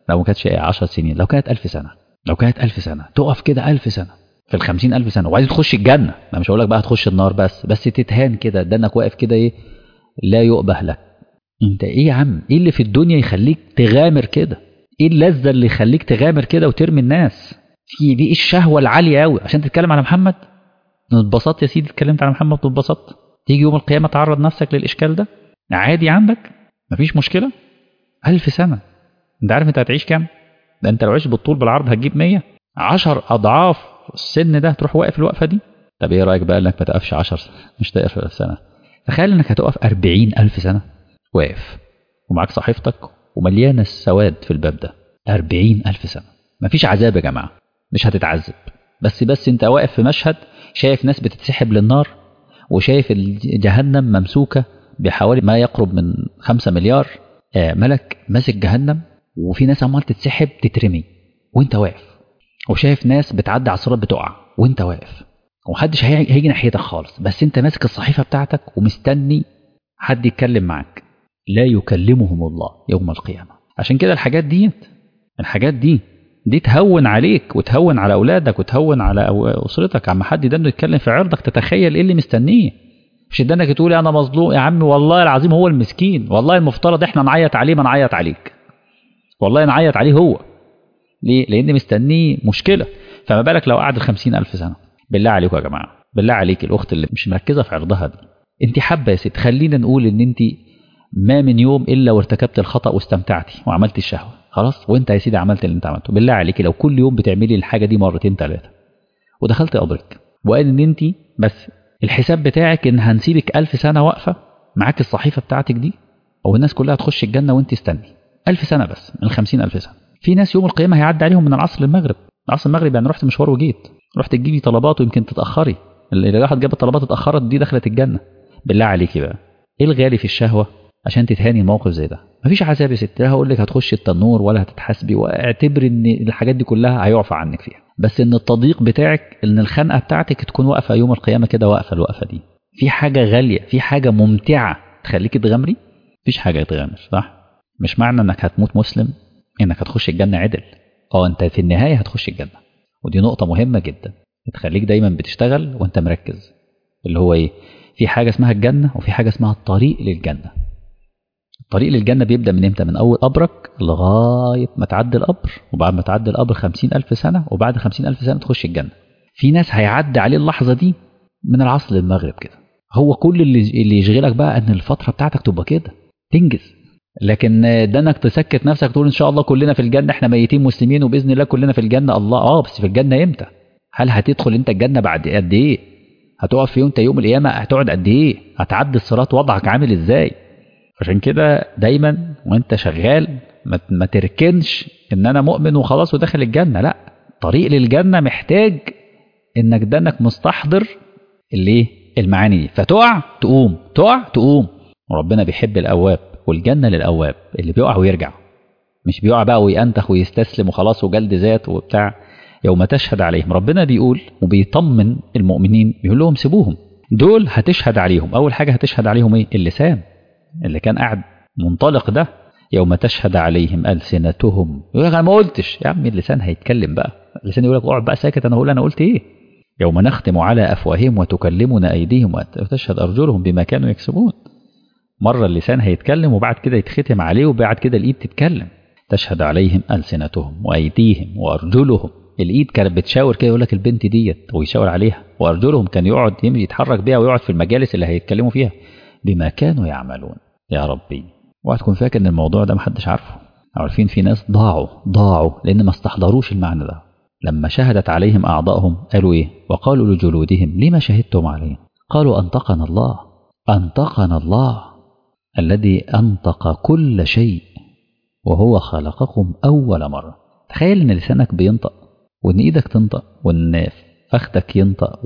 لو ما كانتش عشر سنين، لو كانت ألف سنة، لو كانت ألف سنة تقف كده ألف سنة في الخمسين ألف سنة وعايز تخش الجنة. أنا مش هقول لك بقى هتخش النار، بس بس تتهان كده دنك واقف كده إيه، لا يؤبه لك. أنت إيه يا عم؟ إيه اللي في الدنيا يخليك تغامر كده؟ إيه اللذة اللي يخليك تغامر كده وترمي الناس؟ في دي الشهوة العالية أوي عشان تتكلم على محمد؟ اتبسطت يا سيدي، اتكلمت على محمد واتبسطت، تيجي يوم القيامة تعرض نفسك للإشكال ده عادي عندك؟ مفيش مشكلة. ألف سنة، أنت عارف أنت هتعيش كام؟ ده أنت لو عشت بالطول بالعرض هتجيب مية، عشر أضعاف السن ده تروح واقف الوقفة دي. طب إيه رأيك بقى إنك ما تقفش عشر سنة، مش تقف ألف سنة؟ تخيل إنك هتقف أربعين ألف سنة واقف ومعاك صحيفتك ومليانة السواد في الباب ده. أربعين ألف سنة مفيش عذاب يا جماعة، مش هتتعذب، بس بس أنت واقف في مشهد شايف ناس بتتسحب للنار، وشايف جهنم ممسوكة بحوالي ما يقرب من خمسة مليار آه ملك ماسك جهنم، وفي ناس عمال تتسحب تترمي وانت واقف، وشايف ناس بتعدي على الصراط بتقع وانت واقف، ومحدش هيجي ناحيتك خالص، بس انت ماسك الصحيفة بتاعتك ومستني حد يتكلم معاك. لا يكلمهم الله يوم القيامة. عشان كده الحاجات دي الحاجات دي دي تهون عليك وتهون على أولادك وتهون على أسرتك. عم حد ده انه يتكلم في عرضك تتخيل ايه اللي مستنيه. مش ده انك تقول انا مظلوم يا عم، والله العظيم هو المسكين، والله المفترض احنا نعيط عليه ما نعيط عليك، والله نعيط عليه هو. ليه؟ لان مستنيه مشكلة. فما بالك لو قعد الخمسين ألف سنة؟ بالله عليكم يا جماعة، بالله عليك الأخت اللي مش مركزة في عرضها دي، انت حابة يا ست خلينا نقول ان انت ما من يوم إلا وارتكبت الخطأ واستمتعتي وعملت الشهوة، خلاص وانت يا سيدي عملت اللي انت عملته. بالله عليك لو كل يوم بتعملي الحاجة دي مرتين ثلاثة ودخلت قبرك وقال ان انت بس الحساب بتاعك ان هنسيبك ألف سنة واقفة معاك الصحيفة بتاعتك دي، او الناس كلها تخش الجنة وانت استني ألف سنة بس من الخمسين ألف سنة. في ناس يوم القيامة هيعدي عليهم من العصر للمغرب. العصر المغرب يعني رحت مشوار وجيت، رحت تجيبي طلبات ويمكن تتأخري، اللي راحت جابت طلبات اتأخرت دي دخلت الجنة. بالله عليكي بقى ايه الغالي في الشهوة عشان تتهاني موقف زي ده؟ مفيش عذاب يا ست، لا هقول لك هتخش التنور ولا هتتحاسبي، واعتبر ان الحاجات دي كلها هيعفى عنك فيها، بس ان التضييق بتاعك ان الخنقه بتاعتك تكون واقفه يوم القيامه كده، واقفه الوقفه دي في حاجه غاليه، في حاجه ممتعه تخليك تغامري. مفيش حاجه تغامر صح؟ مش معنى انك هتموت مسلم انك هتخش الجنه عدل. اه انت في النهايه هتخش الجنه، ودي نقطه مهمه جدا تخليك دايما بتشتغل وانت مركز، اللي هو ايه؟ في حاجه اسمها الجنه وفي حاجه اسمها الطريق للجنه. الطريق للجنة بيبدأ من امتى؟ من أول قبرك لغاية ما تعدي القبر، وبعد ما تعدي القبر خمسين ألف سنة، وبعد خمسين ألف سنة تخش الجنة. في ناس هيعدي عليه اللحظة دي من العصر للمغرب كده. هو كل اللي اللي يشغلك بقى أن الفترة بتاعتك تبقى كده تنجز، لكن ده انك تسكت نفسك تقول إن شاء الله كلنا في الجنة، احنا ميتين مسلمين وبإذن الله كلنا في الجنة. الله اه بس في الجنة امتى؟ هل هتدخل انت الجنة بعد قد ايه؟ هتقف في يوم يوم القيامة هتقعد قد ايه؟ هتعدي الصراط وضعك عامل ازاي؟ عشان كده دايما وانت شغال ما تركنش ان انا مؤمن وخلاص وداخل الجنة، لا، طريق للجنة محتاج انك ده انك مستحضر اللي المعاني دي، فتقع تقوم، تقع تقوم. وربنا بيحب الأواب، والجنة للأواب اللي بيقع ويرجع، مش بيقع بقى وينتخ ويستسلم وخلاص وجلد ذات وبتاع. يوم تشهد عليهم، ربنا بيقول وبيطمن المؤمنين بيقول لهم سيبوهم دول هتشهد عليهم. اول حاجة هتشهد عليهم ايه؟ اللسان اللي كان قاعد منطلق ده. يوم تشهد عليهم ألسنتهم، يقول لك انا ما قلتش يا عم، اللسان هيتكلم بقى، اللسان يقول لك اقعد بقى ساكت انا اقول انا قلت ايه. يوم نختم على افواههم وتكلمنا ايديهم وتشهد ارجلهم بما كانوا يكسبون. مرة اللسان هيتكلم وبعد كده يتختم عليه وبعد كده الايد تتكلم. تشهد عليهم ألسنتهم وايديهم وارجلهم. الايد كانت بتشاور كده يقول لك البنت ديت ويشاور عليها، وارجلهم كان يقعد يتحرك بيها ويقعد في المجالس اللي هيتكلموا فيها بما كانوا يعملون. يا ربي اوعى تكون فاكر ان الموضوع ده محدش عارفه. عارفين في ناس ضاعوا ضاعوا لان ما استحضروش المعنى ده. لما شهدت عليهم اعضائهم قالوا ايه؟ وقالوا لجلودهم لما شهدتم عليهم؟ قالوا انطقنا الله. انطقنا الله الذي انطق كل شيء وهو خلقكم اول مره. تخيل ان لسانك بينطق، وان ايدك تنطق، وان فخدك ينطق،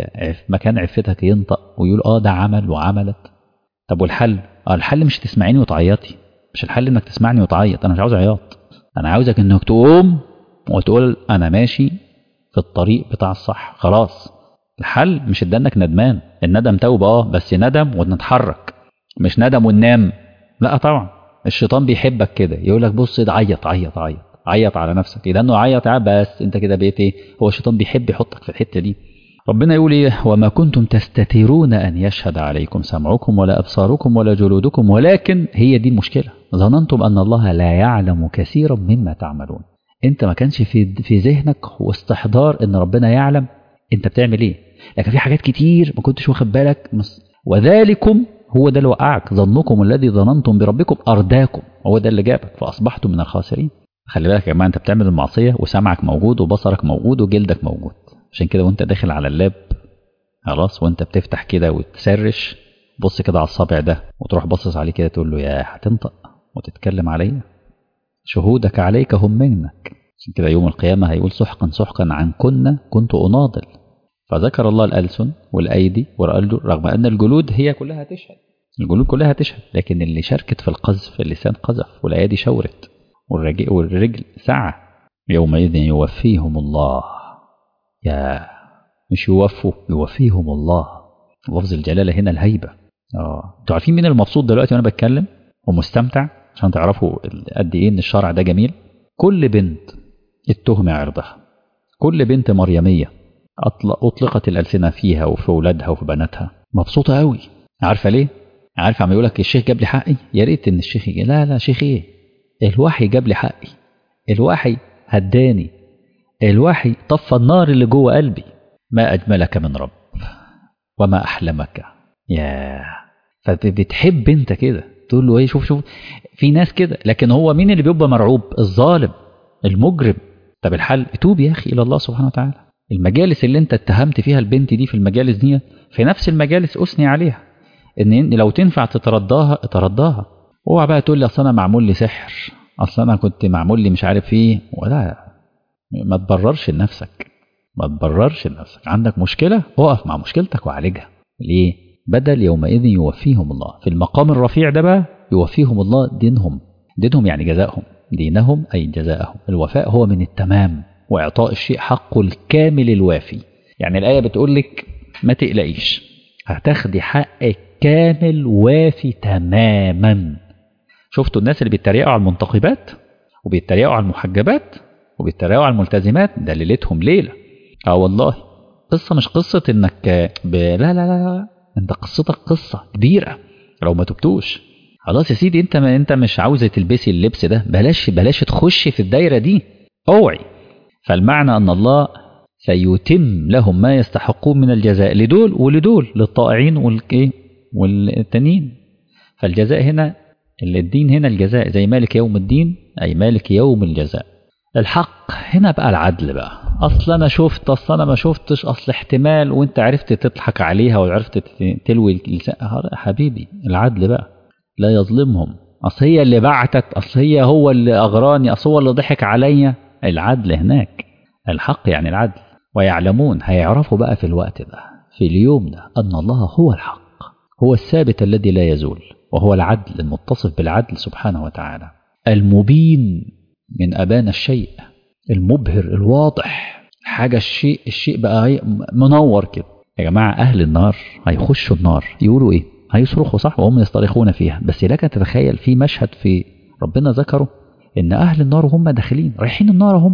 ومكان عفتك ينطق ويقول اه ده عمل وعملت. طب والحل؟ اه الحل مش تسمعيني وتعيطي، مش الحل انك تسمعني وتعيط، انا مش عاوز عياط، انا عاوزك انك تقوم وتقول انا ماشي في الطريق بتاع الصح خلاص. الحل مش ده انك ندمان، الندم توبه اه بس ندم ونتحرك، مش ندم وننام. لا طبعا الشيطان بيحبك كده، يقول لك بص ده عيط عيط عيط، عيط على نفسك، لانه عيط على بس انت كده بقيت ايه؟ هو الشيطان بيحب يحطك في الحته دي. ربنا يقول ايه؟ وما كنتم تستترون ان يشهد عليكم سمعكم ولا ابصاركم ولا جلودكم ولكن هي دي المشكله، ظننتم ان الله لا يعلم كثيرا مما تعملون. انت ما كانش في في ذهنك واستحضار ان ربنا يعلم انت بتعمل ايه، لكن في حاجات كتير ما كنتش واخد بالك. وذلكم هو ده اللي وقعك، ظنكم الذي ظننتم بربكم ارداكم، هو ده اللي جابك فاصبحتم من الخاسرين. خلي بالك يا جماعه، انت بتعمل المعصيه وسمعك موجود وبصرك موجود وجلدك موجود، عشان كده وانت داخل على اللاب خلاص وانت بتفتح كده وتسرش، بص كده على الصابع ده وتروح باصص عليه كده تقول له يا هتنطق وتتكلم عليا، شهودك عليك هم منك. عشان كده يوم القيامه هيقول سحقا سحقا عن كنا كنت اناضل. فذكر الله الألسن والأيدي والأرجل، رغم أن الجلود هي كلها تشهد، الجلود كلها تشهد، لكن اللي شاركت في القذف اللسان قذف والأيدي شورت والرجل سعى. يومئذ يوفيهم الله، يا مش يوفوا، يوفيهم الله. لفظ الجلالة هنا الهيبة. اه انتوا عارفين مين المبسوط دلوقتي وانا بتكلم ومستمتع؟ عشان تعرفوا قد ايه ان الشرع ده جميل. كل بنت اتهم عرضها، كل بنت مريمية أطلق أطلقت الألسنة فيها وفي أولادها وفي بناتها، مبسوطة قوي. عارفة ليه؟ عارفة عم يقول لك الشيخ جاب لي حقي؟ يا ريت إن الشيخ يجي. لا لا شيخ إيه؟ الوحي جاب لي حقي، الوحي هداني، الوحي طفى النار اللي جوه قلبي. ما أجملك من رب وما أحلمك. يا فبتحب أنت كده تقول له إيه؟ شوف شوف في ناس كده، لكن هو مين اللي بيبقى مرعوب؟ الظالم المجرم. طب الحل توب يا أخي إلى الله سبحانه وتعالى. المجالس اللي انت اتهمت فيها البنت دي، في المجالس دي في نفس المجالس أثني عليها ان لو تنفع تترداها ترداها. اوعى بقى تقول لي اصل انا معمول لي سحر، اصل انا كنت معمول لي مش عارف ايه، ولا ما تبررش لنفسك، ما تبررش لنفسك. عندك مشكلة اقف مع مشكلتك وعالجها. ليه؟ بدل يومئذ يوفيهم الله، في المقام الرفيع ده بقى يوفيهم الله دينهم. دينهم يعني جزاءهم، دينهم أي جزاءهم. الوفاء هو من التمام وإعطاء الشيء حقه الكامل الوافي. يعني الآية بتقول لك ما تقلقيش، هتاخدي حقك كامل وافي تماما. شفتوا الناس اللي بيتريقوا على المنتقبات وبيتريقوا على المحجبات وبيتريقوا على الملتزمات؟ ده ليلتهم ليلة. اه والله قصة مش قصة انك ب... لا لا لا لا، انت قصتك قصة كبيرة لو ما تبتوش. خلاص يا سيدي، انت ما انت مش عاوزة تلبسي اللبس ده، بلاش بلاش تخشي في الدايرة دي، اوعي. فالمعنى ان الله سيتم لهم ما يستحقون من الجزاء لدول ولدول، للطائعين والإيه والتانيين. فالجزاء هنا الدين، هنا الجزاء زي مالك يوم الدين أي مالك يوم الجزاء. الحق هنا بقى العدل بقى. أصل أنا شفت، أصل أنا ما شفتش، أصل احتمال، وانت عرفت تضحك عليها وعرفت تلوي حبيبي. العدل بقى لا يظلمهم، أصل هي اللي بعتت، أصل هي هو اللي أغراني، أصل هو اللي ضحك عليا. العدل هناك، الحق يعني العدل. ويعلمون، هيعرفوا بقى في الوقت ده، في اليوم ده، أن الله هو الحق، هو الثابت الذي لا يزول، وهو العدل المتصف بالعدل سبحانه وتعالى، المبين من أبان الشيء، المبهر الواضح. حاجة الشيء الشيء بقى منور كده. يا جماعة أهل النار هيخشوا النار يقولوا إيه؟ هيصرخوا صح وهم يصطرخون فيها. بس لك أن تتخيل في مشهد في ربنا ذكره إن أهل النار وهم داخلين رايحين النار هم،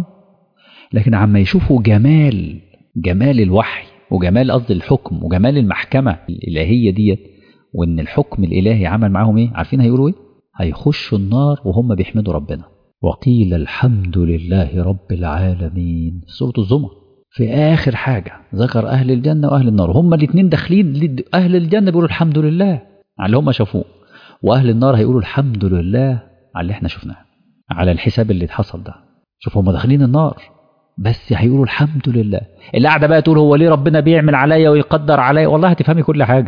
لكن عما يشوفوا جمال جمال الوحي وجمال قصد الحكم وجمال المحكمة الإلهية ديت، وإن الحكم الإلهي عمل معاهم إيه؟ عارفين هيقولوا إيه؟ هيخشوا النار وهم بيحمدوا ربنا. وقيل الحمد لله رب العالمين. سورة الزمر في آخر حاجة ذكر أهل الجنة وأهل النار، هم الاثنين داخلين. أهل الجنة بيقولوا الحمد لله على اللي هم شافوه، وأهل النار هيقولوا الحمد لله على اللي احنا شفناه، على الحساب اللي حصل ده. شوفوا هم داخلين النار بس هيقولوا الحمد لله. اللي قاعدة بقى تقول هو ليه ربنا بيعمل عليا ويقدر عليا، والله هتفهمي كل حاجة.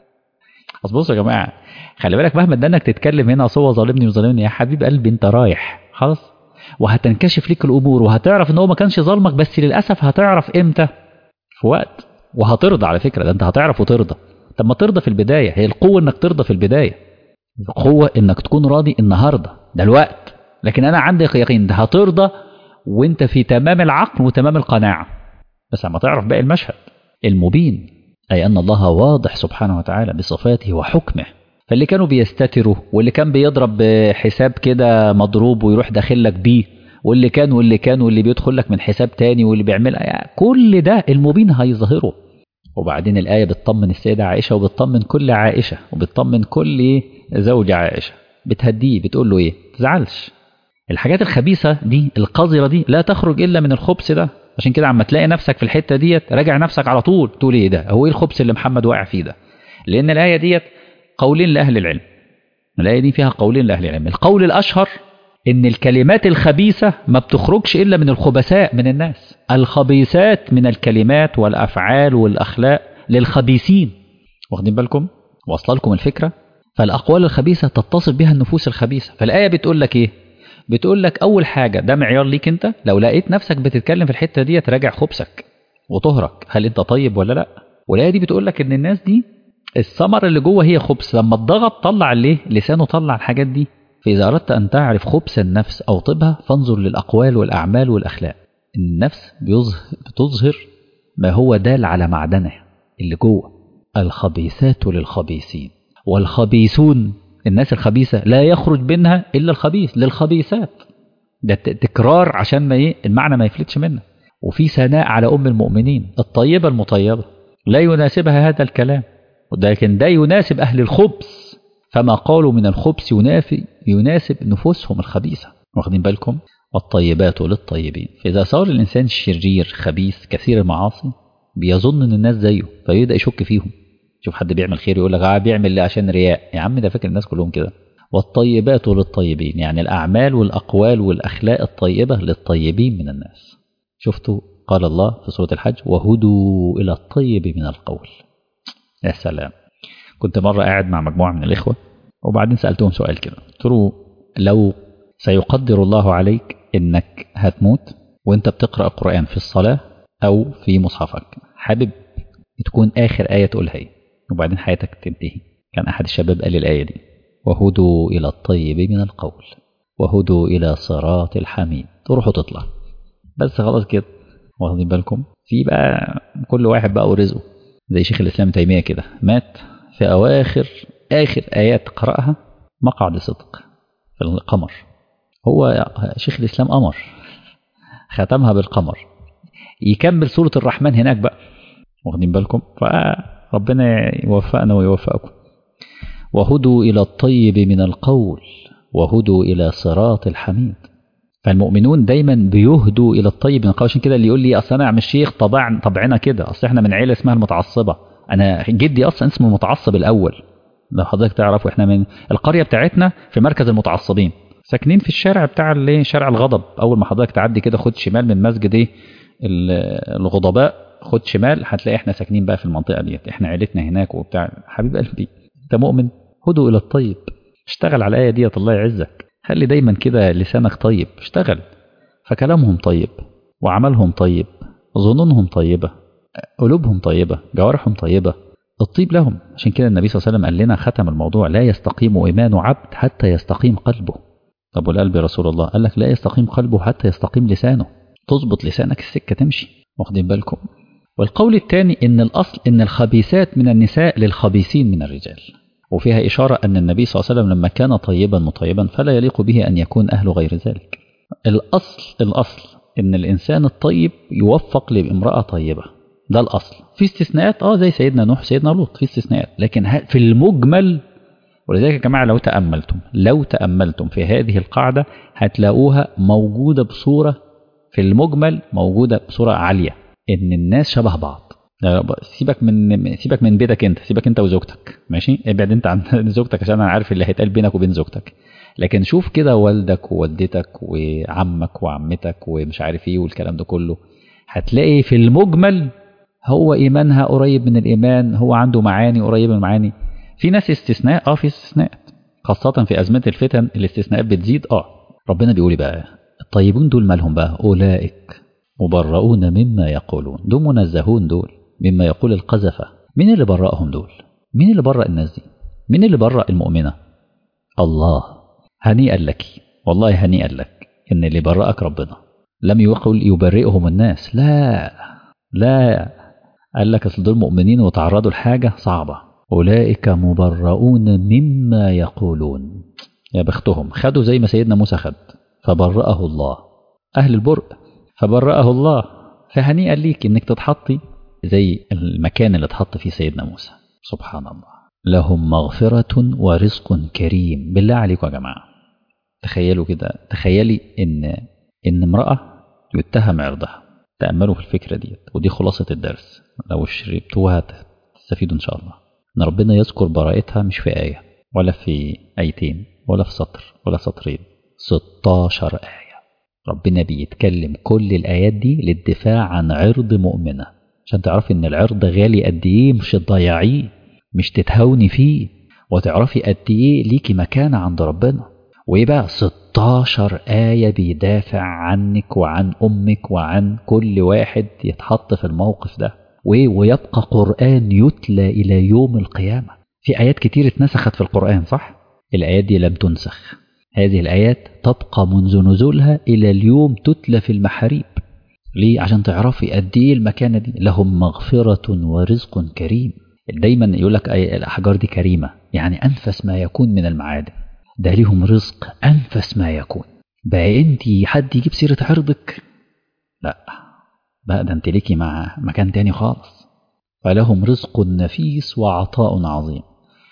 أصل بصوا يا جماعة، خلي بالك مهما ادانك تتكلم هنا أصل هو ظالمني وظالمني، يا حبيب قلبي انت رايح خلاص، وهتنكشف لك الأمور وهتعرف ان هو ما كانش ظالمك. بس للأسف هتعرف امتى؟ في وقت. وهترضى على فكرة، ده انت هتعرف وترضى. طب ما ترضى في البداية، هي القوة انك ترضى في البداية، القوة انك تكون راضي النهاردة ده الوقت. لكن انا عندي يقين ده هترضى وانت في تمام العقل وتمام القناعة، بس عما تعرف باقي المشهد المبين، أي أن الله واضح سبحانه وتعالى بصفاته وحكمه. فاللي كانوا بيستتروا واللي كان بيضرب حساب كده مضروب ويروح داخل لك بيه واللي كان واللي كان واللي بيدخل لك من حساب تاني واللي بيعمل يعني كل ده المبين هيظهره. وبعدين الآية بتطمن السيدة عائشة وبتطمن كل عائشة وبتطمن كل زوج عائشة، بتهديه بتقول له ايه؟ تزعلش، الحاجات الخبيثة دي القذرة دي لا تخرج إلا من الخبث ده. عشان كده عما تلاقي نفسك في الحتة ديت راجع نفسك على طول، تقول ايه ده؟ هو ايه الخبث اللي محمد واقع فيه ده؟ لأن الآية ديت قولين لأهل العلم، الآية دي فيها قولين لأهل العلم. القول الأشهر إن الكلمات الخبيثة ما بتخرجش إلا من الخبثاء من الناس، الخبيثات من الكلمات والأفعال والأخلاق للخبيثين. واخدين بالكم؟ واصله لكم الفكرة؟ فالأقوال الخبيثة تتصل بها النفوس الخبيثة. فالآية بتقول لك إيه؟ بتقول لك أول حاجة ده معيار ليك أنت، لو لقيت نفسك بتتكلم في الحتة دي تراجع خبثك وطهرك، هل أنت طيب ولا لأ؟ والآية دي بتقول لك إن الناس دي الثمر اللي جوه هي خبث، لما الضغط طلع ليه لسانه طلع الحاجات دي. فإذا أردت أن تعرف خبث النفس أو طبها فانظر للأقوال والأعمال والأخلاق. النفس بتظهر ما هو دال على معدنه اللي جوه. الخبيثات للخبيثين والخبيثون، الناس الخبيثة لا يخرج منها إلا الخبيث للخبيثات. ده تكرار عشان ما ايه المعنى ما يفلتش منه. وفي ثناء على أم المؤمنين الطيبة المطيبة، لا يناسبها هذا الكلام، ولكن ده يناسب أهل الخبث، فما قالوا من الخبث ينافي يناسب نفوسهم الخبيثة. واخدين بالكم؟ والطيبات للطيبين. فإذا صار الإنسان شرير خبيث كثير المعاصي بيظن ان الناس زيه فيبدأ يشك فيهم. شوف حد بيعمل خير يقول لك اه بيعمل ليه عشان رياء، يا عم ده فاكر الناس كلهم كده. والطيبات للطيبين، يعني الأعمال والأقوال والأخلاق الطيبة للطيبين من الناس. شفتوا قال الله في سورة الحج وهدوا إلى الطيب من القول. يا سلام. كنت مرة قاعد مع مجموعة من الإخوة وبعدين سألتهم سؤال كده، قلت له لو سيقدر الله عليك إنك هتموت وإنت بتقرأ القرآن في الصلاة أو في مصحفك، حابب تكون آخر آية تقولها إيه وبعدين حياتك تنتهي؟ كان أحد الشباب قال لي الآية دي وهدوا إلى الطيب من القول وهدوا إلى صراط الحميد، تروحوا تطلع بس خلاص كده. واخدين بالكم؟ في بقى كل واحد بقى ورزقه، زي شيخ الإسلام تيمية كده مات في أواخر آخر آيات قرأها مقعد صدق في القمر. هو شيخ الإسلام قمر ختمها بالقمر، يكمل سورة الرحمن هناك بقى. واخدين بالكم؟ فربنا يوفقنا ويوفقكم. وهدوا إلى الطيب من القول وهدوا إلى صراط الحميد. فالمؤمنون دايما بيهدوا إلى الطيب من القول. عشان كده اللي يقول لي أصل أنا عم الشيخ طبعا طبعنا كده، أصل إحنا من عيلة اسمها المتعصبة، أنا جدي أصلا اسمه المتعصب الأول، لو حضرتك تعرفوا إحنا من القرية بتاعتنا في مركز المتعصبين، ساكنين في الشارع بتاع اللي شارع الغضب. أول ما حضرتك تعدي كده خد شمال من مسجد إيه الغضباء، خد شمال هتلاقي إحنا ساكنين بقى في المنطقة ديت، إحنا عيلتنا هناك وبتاع. حبيب قلبي أنت مؤمن، هدوا إلى الطيب، اشتغل على الآية ديت الله يعزك، خلي دايما كده لسانك طيب، اشتغل. فكلامهم طيب وعملهم طيب، ظنونهم طيبة، قلوبهم طيبة، جوارحهم طيبة، الطيب لهم. عشان كده النبي صلى الله عليه وسلم قال لنا ختم الموضوع لا يستقيم إيمان عبد حتى يستقيم قلبه. طب والقلب يا رسول الله؟ قال لك لا يستقيم قلبه حتى يستقيم لسانه، تظبط لسانك السكة تمشي. واخدين بالكم؟ والقول الثاني إن الأصل إن الخبيثات من النساء للخبيثين من الرجال، وفيها إشارة أن النبي صلى الله عليه وسلم لما كان طيبا مطيبا فلا يليق به أن يكون أهل غير ذلك. الأصل الأصل إن الإنسان الطيب يوفق لامرأة طيبة، ده الأصل. في استثناءات اه زي سيدنا نوح سيدنا لوط، في استثناءات، لكن في المجمل. ولذلك يا جماعة لو تأملتم لو تأملتم في هذه القاعدة هتلاقوها موجودة بصورة في المجمل، موجودة بصورة عالية، إن الناس شبه بعض. سيبك من سيبك من بيتك انت، سيبك انت وزوجتك، ماشي، ابعد انت عن زوجتك عشان انا عارف اللي هيتقال بينك وبين زوجتك، لكن شوف كده والدك ووالدتك وعمك وعمتك ومش عارف ايه والكلام ده كله، هتلاقي في المجمل هو ايمانها قريب من الايمان، هو عنده معاني قريبه من المعاني. في ناس استثناء، اه في استثناءات، خاصه في ازمه الفتن الاستثناءات بتزيد. اه ربنا بيقول بقى الطيبون دول مالهم بقى؟ اولئك مبرؤون مما يقولون، دول منزهون دول مما يقول القذفة. مين اللي برأهم دول؟ مين اللي برأ الناس دي؟ مين اللي برأ المؤمنة؟ الله. هنيئا لك، والله هنيئا لك إن اللي برأك ربنا. لم يقل يبرئهم الناس، لا لا، قال لك أصل دول مؤمنين وتعرضوا لحاجة صعبة. أولئك مبرؤون مما يقولون. يا بختهم، خدوا زي ما سيدنا موسى خد فبرأه الله أهل البرء فبرأه الله. فهنيئا ليك إنك تتحطي زي المكان اللي اتحط فيه سيدنا موسى. سبحان الله. لهم مغفرة ورزق كريم. بالله عليكم يا جماعة تخيلوا كده، تخيلي إن إن امرأة يتهم عرضها. تأملوا في الفكرة دي، ودي خلاصة الدرس، لو شربتوها تستفيدوا إن شاء الله. إن ربنا يذكر براءتها مش في آية ولا في آيتين ولا في سطر ولا سطرين، ستاشر آية. ربنا بيتكلم كل الآيات دي للدفاع عن عرض مؤمنة، عشان تعرفي إن العرض غالي قد إيه، مش تضيعيه، مش تتهوني فيه، وتعرفي قد إيه ليكي مكانة عند ربنا. وإيه بقى ستاشر آية بيدافع عنك وعن أمك وعن كل واحد يتحط في الموقف ده. ويبقى قرآن يتلى إلى يوم القيامة. في آيات كتير اتنسخت في القرآن صح؟ الآيات دي لم تنسخ. هذه الآيات تبقى منذ نزولها إلى اليوم تتلى في المحاريب. ليه؟ عشان تعرفي قد إيه المكانة دي. لهم مغفرة ورزق كريم. دايما يقول لك الأحجار دي كريمة، يعني أنفس ما يكون من المعادن. ده ليهم رزق أنفس ما يكون. بقى أنت حد يجيب سيرة عرضك؟ لا بقى ده أنت ليكي مع مكان تاني خالص. فلهم رزق نفيس وعطاء عظيم.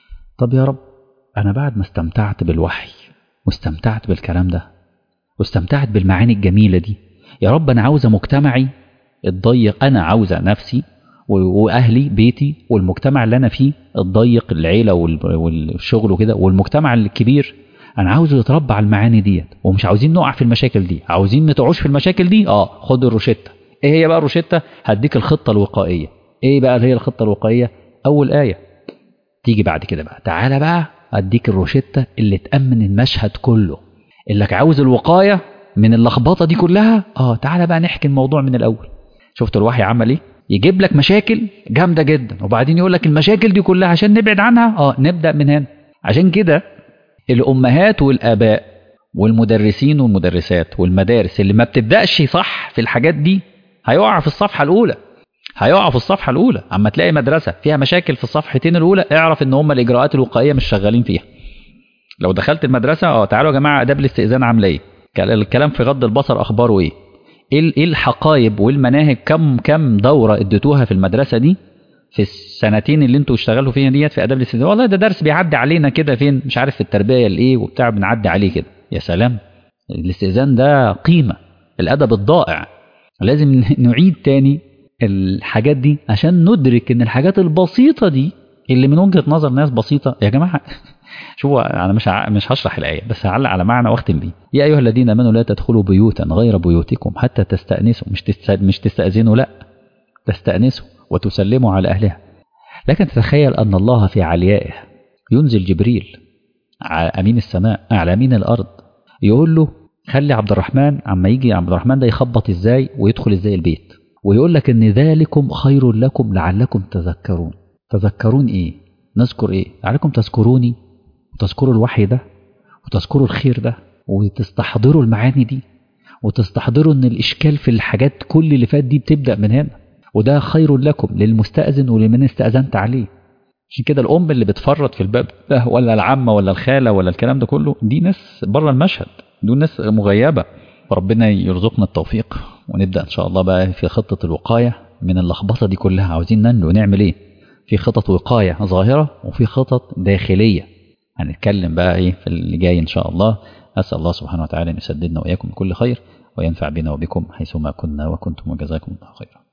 طب يا رب أنا بعد ما استمتعت بالوحي واستمتعت بالكلام ده واستمتعت بالمعاني الجميلة دي، يا رب أنا عاوزة مجتمعي الضيق، أنا عاوزة نفسي وأهلي بيتي والمجتمع اللي أنا فيه الضيق، العيلة والشغل وكده، والمجتمع الكبير أنا عاوزه يتربى على المعاني ديت، ومش عاوزين نقع في المشاكل دي، عاوزين نتعوش في المشاكل دي. آه خد الروشتة. إيه هي بقى الروشتة؟ هديك الخطة الوقائية. إيه بقى هي الخطة الوقائية؟ أول آية تيجي بعد كده بقى، تعالى بقى أديك الروشتة اللي تأمن المشهد كله. اللي عاوز الوقاية من اللخبطة دي كلها، آه تعالى بقى نحكي الموضوع من الأول. شفت الوحي عمل إيه؟ يجيب لك مشاكل جامدة جدا وبعدين يقول لك المشاكل دي كلها عشان نبعد عنها، آه نبدأ من هنا. عشان كده الأمهات والآباء والمدرسين والمدرسات والمدارس اللي ما بتبدأش صح في الحاجات دي هيقع في الصفحة الأولى. هيقع في الصفحة الأولى. أما تلاقي مدرسة فيها مشاكل في الصفحتين الأولى، اعرف إن هم الإجراءات الوقائية مش شغالين فيها. لو دخلت المدرسة اه تعالوا يا جماعة آداب الاستئذان عاملة إيه؟ الكلام في غض البصر أخباره إيه؟ إيه الحقائب والمناهج؟ كم كم دورة اديتوها في المدرسة دي في السنتين اللي انتوا اشتغلوا فيها ديت في آداب الاستئذان؟ والله ده درس بيعدي علينا كده فين مش عارف في التربية الإيه وبتاع، بنعدي عليه كده. يا سلام، الاستئذان ده قيمة، الأدب الضائع. لازم نعيد تاني الحاجات دي عشان ندرك ان الحاجات البسيطة دي اللي من وجهة نظر ناس بسيطة. يا جماعة شوفوا انا مش مش هشرح الآية بس هعلق على معنى واختم بيه. يا ايها الذين امنوا لا تدخلوا بيوتا غير بيوتكم حتى تستأنسوا، مش مش تستأذنوا، لا تستأنسوا وتسلموا على اهلها. لكن تتخيل ان الله في عليائه ينزل جبريل على امين السماء على امين الارض يقول له خلي عبد الرحمن، عما يجي عبد الرحمن ده يخبط ازاي ويدخل ازاي البيت، ويقول لك ان ذلكم خير لكم لعلكم تذكرون. تذكرون ايه؟ نذكر ايه؟ لعلكم تذكروني وتذكروا الوحي ده وتذكروا الخير ده وتستحضروا المعاني دي وتستحضروا ان الاشكال في الحاجات كل اللي فات دي بتبدأ من هنا، وده خير لكم للمستأذن ولمن استأذنت عليه. عشان كده الام اللي بتفرط في الباب ده ولا العمة ولا الخالة ولا الكلام ده كله، دي ناس بره المشهد، دول ناس مغيبة. فربنا يرزقنا التوفيق ونبدأ إن شاء الله بقى في خطة الوقاية من اللخبطة دي كلها. عاوزين ننجو نعمل إيه؟ في خطط وقاية ظاهرة وفي خطط داخلية هنتكلم بقى إيه في اللي جاي إن شاء الله. أسأل الله سبحانه وتعالى أن يسددنا وإياكم بكل خير وينفع بنا وبكم حيثما كنا وكنتم، وجزاكم الله خيرا.